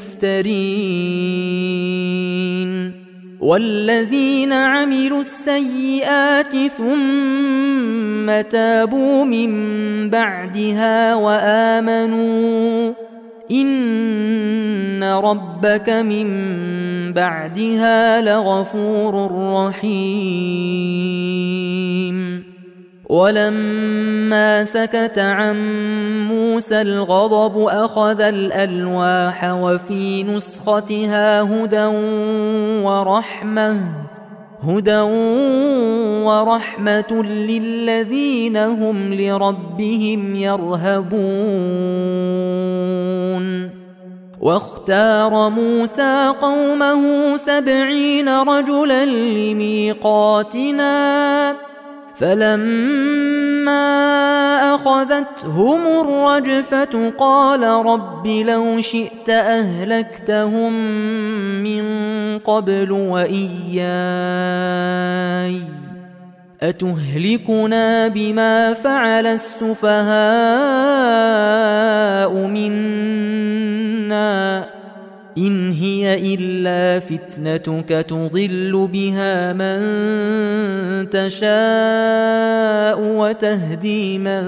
المفترين والذين عملوا السيئات ثم تابوا من بعدها وآمنوا إن ربك من بعدها لغفور رحيم ولما سكت عن موسى الغضب أخذ الألواح وفي نسختها هدى ورحمة هدى ورحمة للذين هم لربهم يرهبون واختار موسى قومه سبعين رجلا لميقاتنا فلما أخذتهم الرجفة قال رب لو شئت أهلكتهم من قبل وإياي أتهلكنا بما فعل السفهاء منا إن هي إلا فتنتك تضل بها من تشاء وتهدي من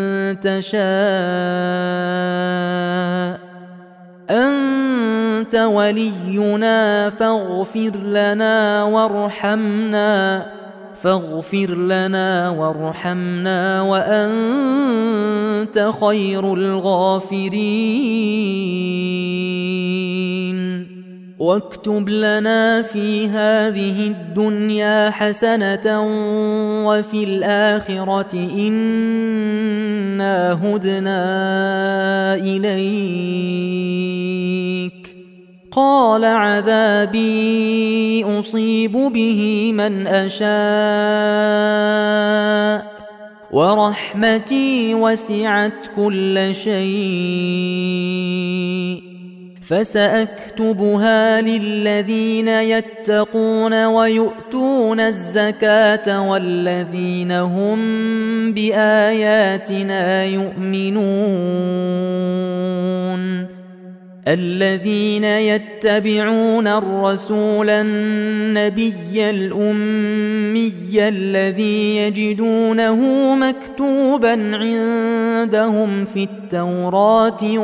تشاء أنت ولينا فاغفر لنا وارحمنا فاغفر لنا وارحمنا وأنت خير الغافرين واكتب لنا في هذه الدنيا حسنة وفي الآخرة إنا هدنا إليك قال عذابي أصيب به من أشاء ورحمتي وسعت كل شيء فسأكتبها للذين يتقون ويؤتون الزكاة والذين هم بآياتنا يؤمنون الذين يتبعون الرسول النبي الأمي الذي يجدونه مكتوبا عندهم في التوراة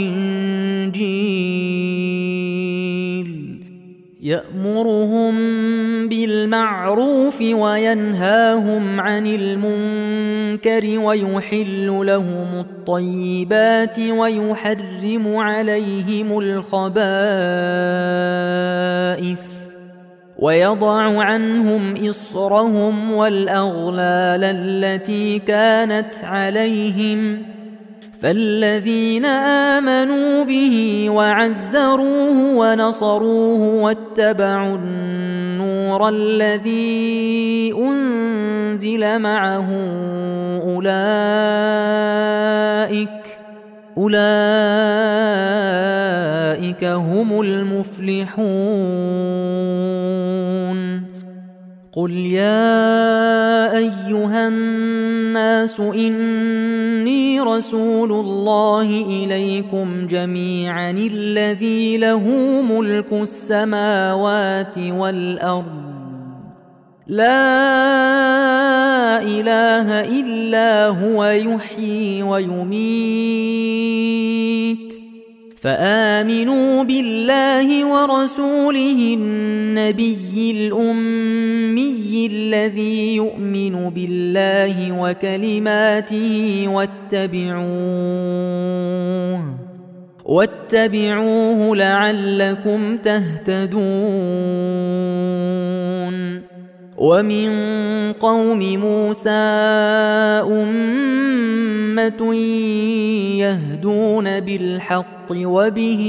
والإنجيل يأمرهم بالمعروف وينهاهم عن المنكر ويحل لهم الطيبات ويحرم عليهم الخبائث ويضع عنهم إصرهم والأغلال التي كانت عليهم فالذين آمنوا به وعزروه ونصروه واتبعوا النور الذي أنزل معه أولئك أولئك هم المفلحون قل يا أيها الناس إني رسول الله إليكم جميعا الذي له ملك السماوات والأرض لا إله إلا هو يحيي ويميت فآمنوا بالله ورسوله النبي الأمي الذي يؤمن بالله وكلماته واتبعوه واتبعوه لعلكم تهتدون ومن قوم موسى أمة يهدون بالحق وبه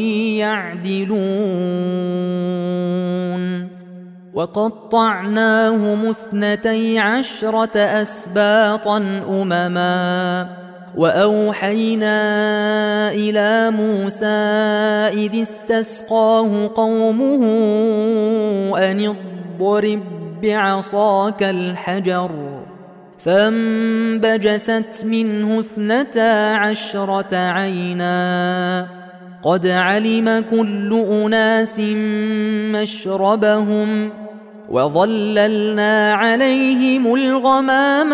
يعدلون وقطعناهم اثنتي عشرة أسباطا أمما وأوحينا إلى موسى إذ استسقاه قومه أن اضرب بعصاك الحجر فانبجست منه اثنتا عشرة عينا قد علم كل أناس مشربهم وظللنا عليهم الغمام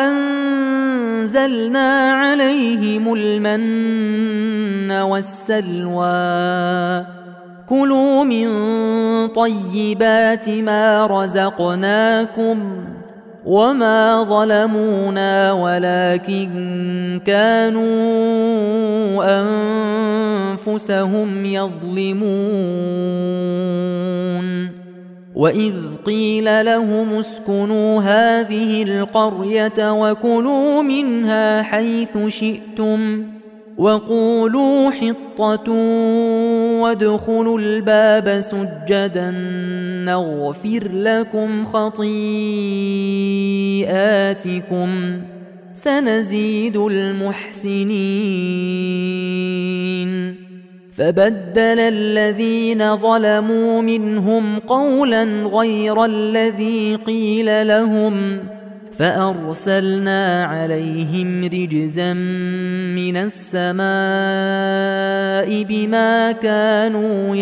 وأنزلنا عليهم المن والسلوى كلوا من طيبات ما رزقناكم وما ظلمونا ولكن كانوا أنفسهم يظلمون وإذ قيل لهم اسكنوا هذه القرية وكلوا منها حيث شئتم وقولوا حطة وادخلوا الباب سجدا نغفر لكم خطيئاتكم سنزيد المحسنين فبدل الذين ظلموا منهم قولا غير الذي قيل لهم فأرسلنا عليهم رجزا من السماء بما كانوا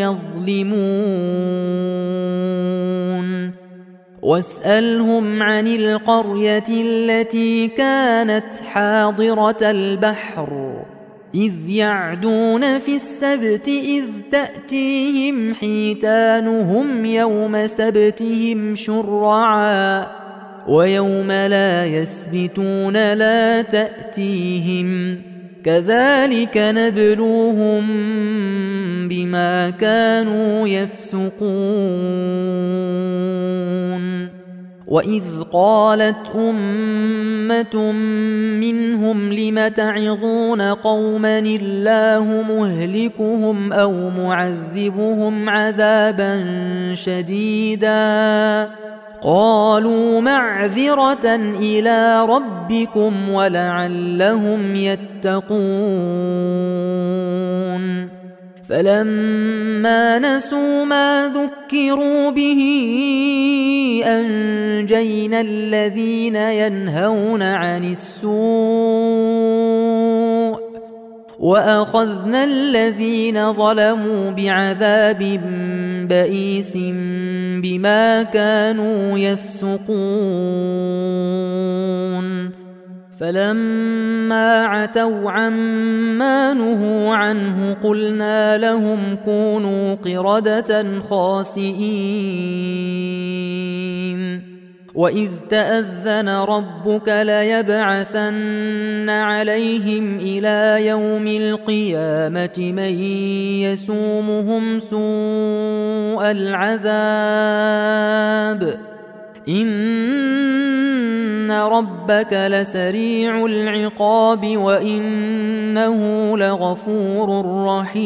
يظلمون واسألهم عن القرية التي كانت حاضرة البحر إذ يعدون في السبت إذ تأتيهم حيتانهم يوم سبتهم شرعا ويوم لا يسبتون لا تأتيهم كذلك نبلوهم بما كانوا يفسقون وإذ قالت أمة منهم لم تعظون قوما الله مهلكهم أو معذبهم عذابا شديدا قالوا معذرة إلى ربكم ولعلهم يتقون فلما نسوا ما ذكروا به أنجينا الذين ينهون عن السوء وأخذنا الذين ظلموا بعذاب بئيس بما كانوا يفسقون فلما عتوا عما نهوا عنه قلنا لهم كونوا قردة خاسئين وإذ تأذن ربك ليبعثن عليهم إلى يوم القيامة من يسومهم سوء العذاب إن ربك لسريع العقاب وإنه لغفور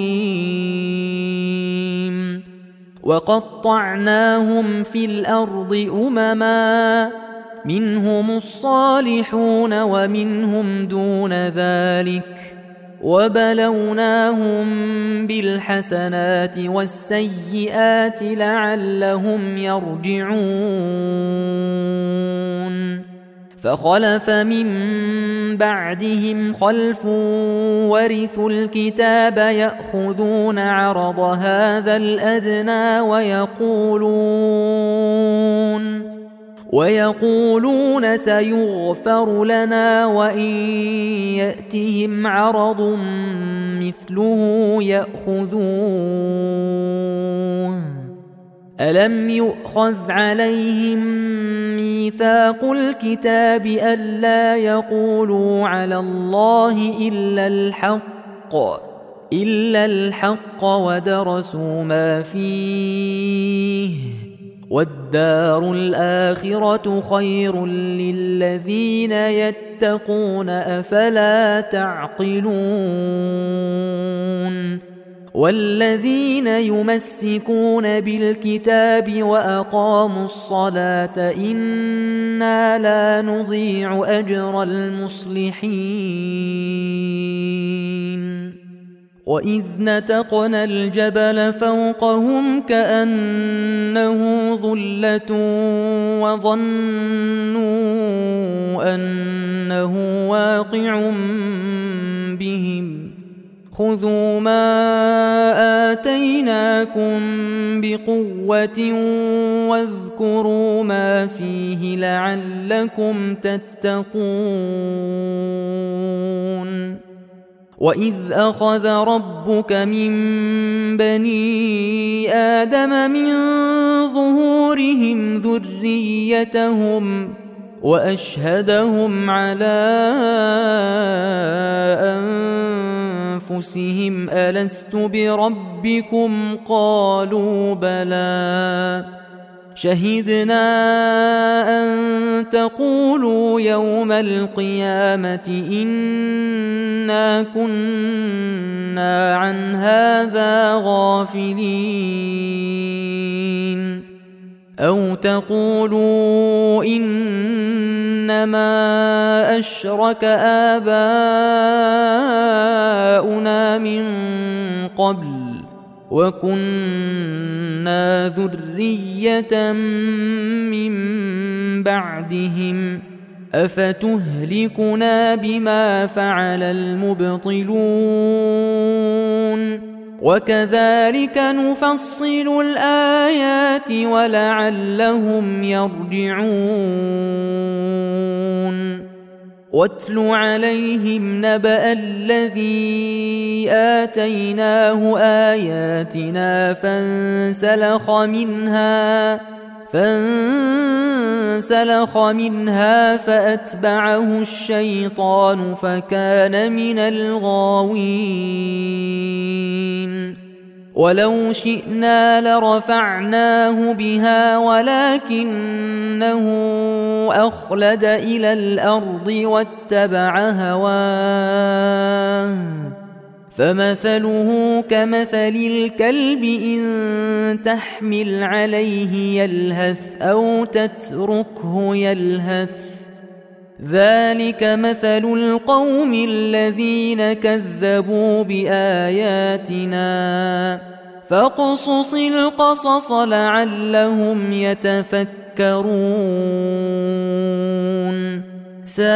رحيم وقطعناهم في الأرض أمما منهم الصالحون ومنهم دون ذلك وبلوناهم بالحسنات والسيئات لعلهم يرجعون فخلف من بعدهم خلف ورثوا الكتاب يأخذون عرض هذا الأدنى ويقولون ويقولون سيغفر لنا وإن يأتهم عرض مثله يأخذوه ألم يؤخذ عليهم ميثاق الكتاب ألا يقولوا على الله إلا الحق إلا الحق ودرسوا ما فيه والدار الآخرة خير للذين يتقون أفلا تعقلون والذين يمسكون بالكتاب وأقاموا الصلاة إنا لا نضيع أجر المصلحين وإذ نتقنا الجبل فوقهم كأنه ظلة وظنوا أنه واقع بهم خذوا ما آتيناكم بقوة واذكروا ما فيه لعلكم تتقون وإذ أخذ ربك من بني آدم من ظهورهم ذريتهم وأشهدهم على أنفسهم ألست بربكم قالوا بلى شهدنا أن تقولوا يوم القيامة إنا كنا عن هذا غافلين أو تقولوا إنما أشرك آباؤنا من قبل وكنا ذرية من بعدهم أفتهلكنا بما فعل المبطلون وكذلك نفصل الآيات ولعلهم يرجعون واتل عليهم نبأ الذي آتيناه آياتنا فانسلخ منها فانسلخ منها فأتبعه الشيطان فكان من الغاوين ولو شئنا لرفعناه بها ولكنه أخلد إلى الأرض واتبع هواه فمثله كمثل الكلب إن تحمل عليه يلهث أو تتركه يلهث ذلك مثل القوم الذين كذبوا بآياتنا فاقصص القصص لعلهم يتفكرون ساء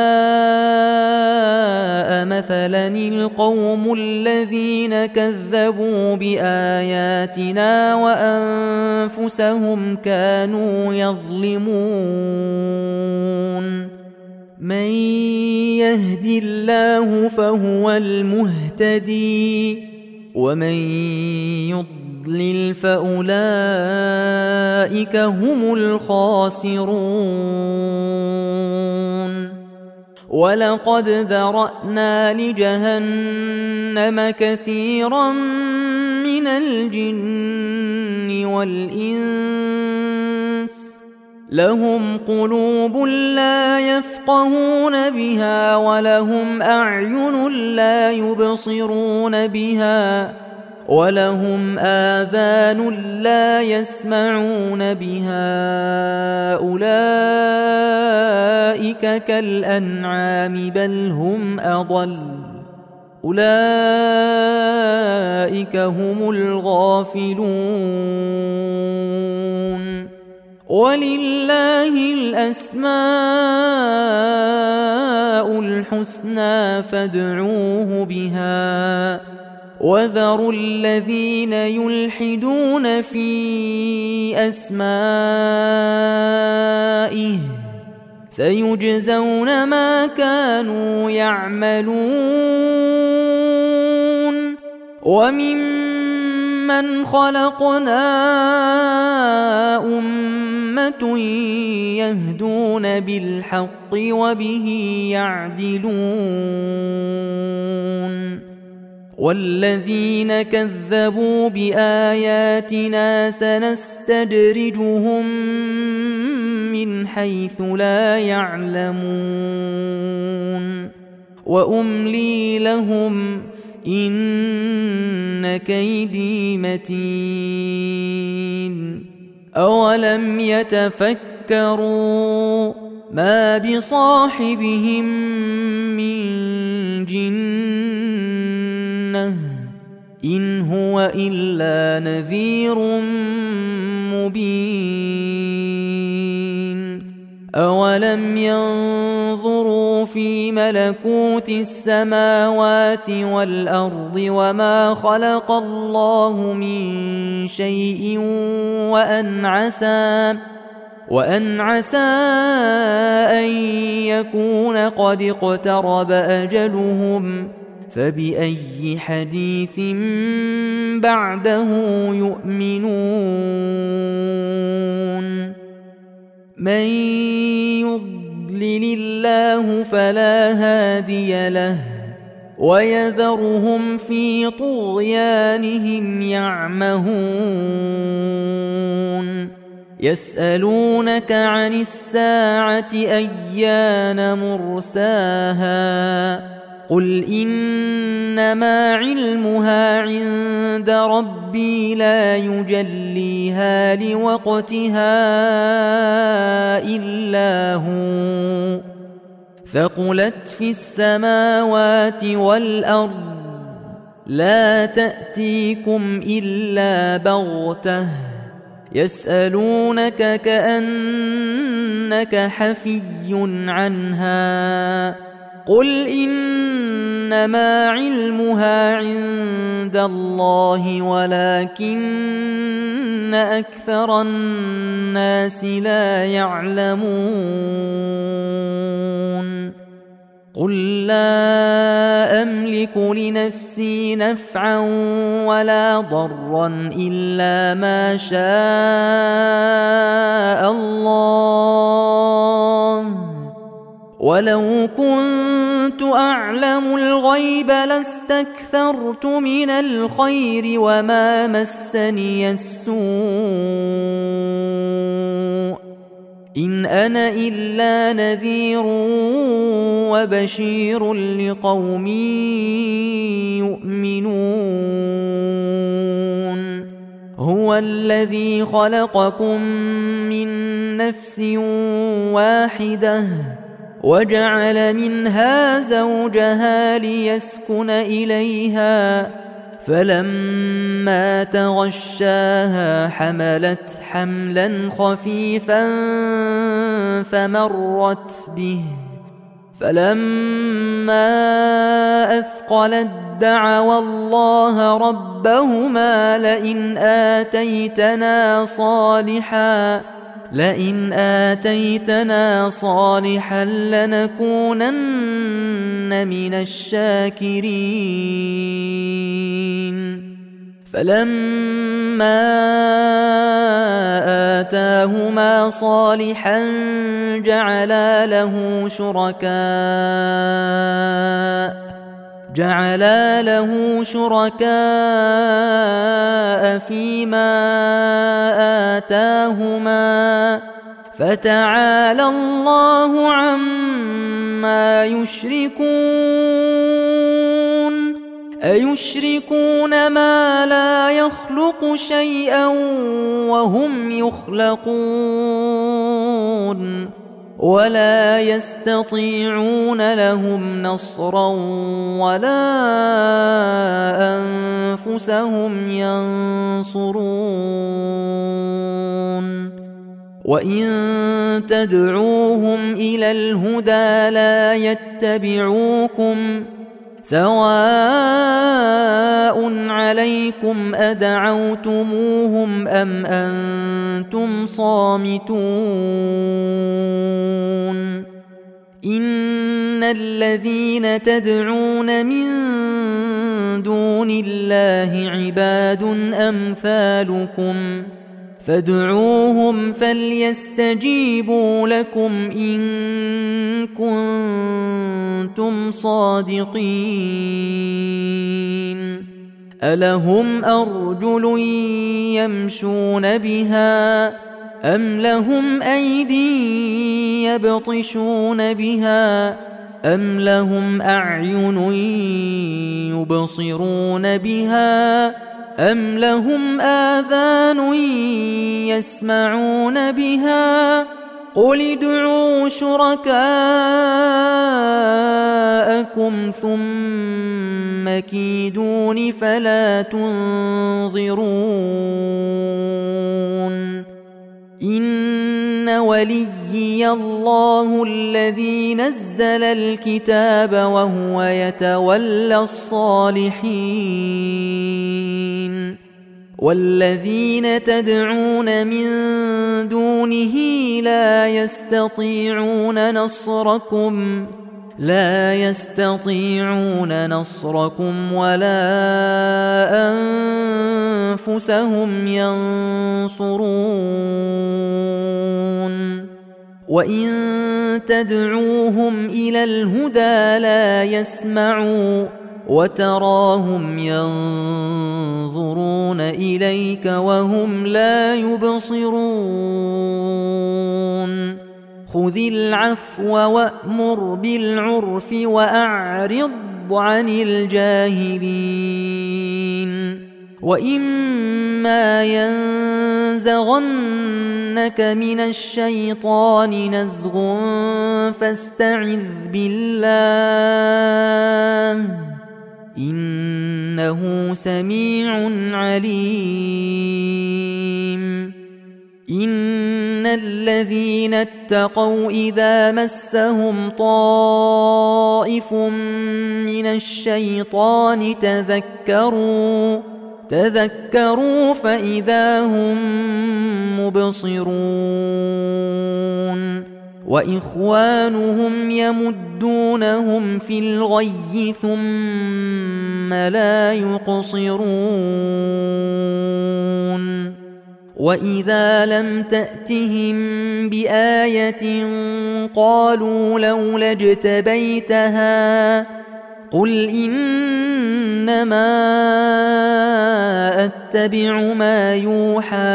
مثلا القوم الذين كذبوا بآياتنا وأنفسهم كانوا يظلمون من يهد الله فهو المهتدي ومن يضلل فأولئك هم الخاسرون ولقد ذرأنا لجهنم كثيرا من الجن والإنس لهم قلوب لا يفقهون بها ولهم أعين لا يبصرون بها ولهم آذان لا يسمعون بها أولئك كالأنعام بل هم أضل أولئك هم الغافلون ولله الأسماء الحسنى فادعوه بها وذروا الذين يلحدون في أسمائه سيجزون ما كانوا يعملون وممن خلقنا أمة يهدون بالحق وبه يعدلون والذين كذبوا بآياتنا سنستدرجهم من حيث لا يعلمون وأملي لهم إن كيدي متين أولم يتفكروا ما بصاحبهم من جنة إن هو إلا نذير مبين أولم ينظروا في ملكوت السماوات والأرض وما خلق الله من شيء وأن عسى وأن عسى أن يكون قد اقترب أجلهم فبأي حديث بعده يؤمنون من يضلل الله فلا هادي له ويذرهم في طغيانهم يعمهون يسألونك عن الساعة أيان مرساها قل إنما علمها عند ربي لا يجليها لوقتها إلا هو ثقلت في السماوات والأرض لا تأتيكم إلا بغتة يسألونك كأنك حفي عنها قل إنما علمها عند الله ولكن أكثر الناس لا يعلمون قل لا أملك لنفسي نفعا ولا ضرا إلا ما شاء الله ولو كنت أعلم الغيب لاستكثرت من الخير وما مسني السوء إن أنا إلا نذير وبشير لقوم يؤمنون هو الذي خلقكم من نفس واحدة وجعل منها زوجها ليسكن إليها فلما تغشاها حملت حملا خفيفا فمرت به فلما أثقلت دعوا الله ربهما لئن آتيتنا صالحا لئن آتيتنا صالحا لنكونن من الشاكرين فلما آتاهما صالحا جعلا له شركاء جعلا له شركاء فيما آتاهما فتعالى الله عما يشركون أيشركون ما لا يخلق شيئا وهم يخلقون ولا يستطيعون لهم نصرا ولا أنفسهم ينصرون وإن تدعوهم إلى الهدى لا يتبعوكم سواء عليكم أدعوتموهم أم أنتم صامتون إن الذين تدعون من دون الله عباد أمثالكم فادعوهم فليستجيبوا لكم إن كنتم صادقين ألهم أرجل يمشون بها أم لهم أيدي يبطشون بها أم لهم أعين يبصرون بها أم لهم آذان يسمعون بها قل ادعوا شركاءكم ثم كيدون فلا تنظرون إن وليي الله الذي نزل الكتاب وهو يتولى الصالحين والذين تدعون من دونه لا يستطيعون نصركم لا يستطيعون نصركم ولا أنفسهم ينصرون وإن تدعوهم إلى الهدى لا يسمعوا وتراهم ينظرون إليك وهم لا يبصرون خذ العفو وأمر بالعرف وأعرض عن الجاهلين وإما ينزغنك من الشيطان نزغ فاستعذ بالله إنه سميع عليم إن الذين اتقوا إذا مسهم طائف من الشيطان تذكروا تذكروا فإذا هم مبصرون وإخوانهم يمدونهم في الغي ثم لا يقصرون وإذا لم تأتهم بآية قالوا لولا اجتبيتها قل إنما أتبع ما يوحى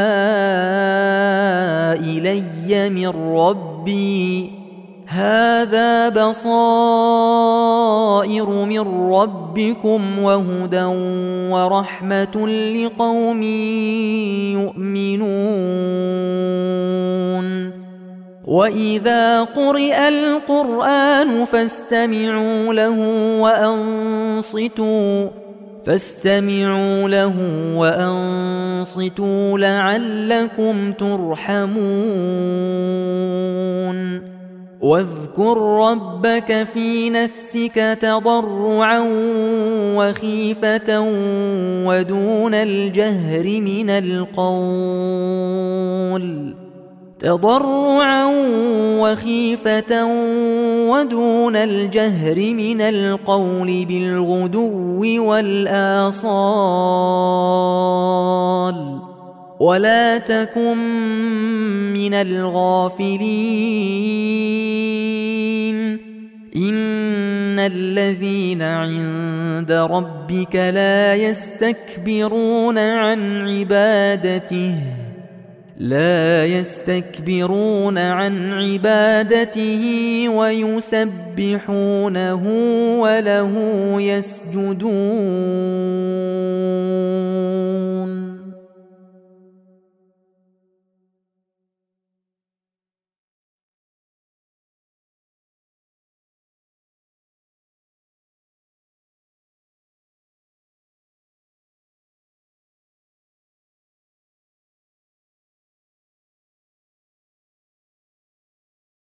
إلي من ربي هذا بصائر من ربكم وهدى ورحمة لقوم يؤمنون وإذا قرئ القرآن فاستمعوا له وأنصتوا فاستمعوا له وأنصتوا لعلكم ترحمون واذكر ربك في نفسك تضرعا وخيفة ودون الجهر من القول تضرعا وخيفة ودون الجهر من القول بالغدو والآصال ولا تكن من الغافلين إن الذين عند ربك لا يستكبرون عن عبادته لا يستكبرون عن عبادته ويسبحونه وله يسجدون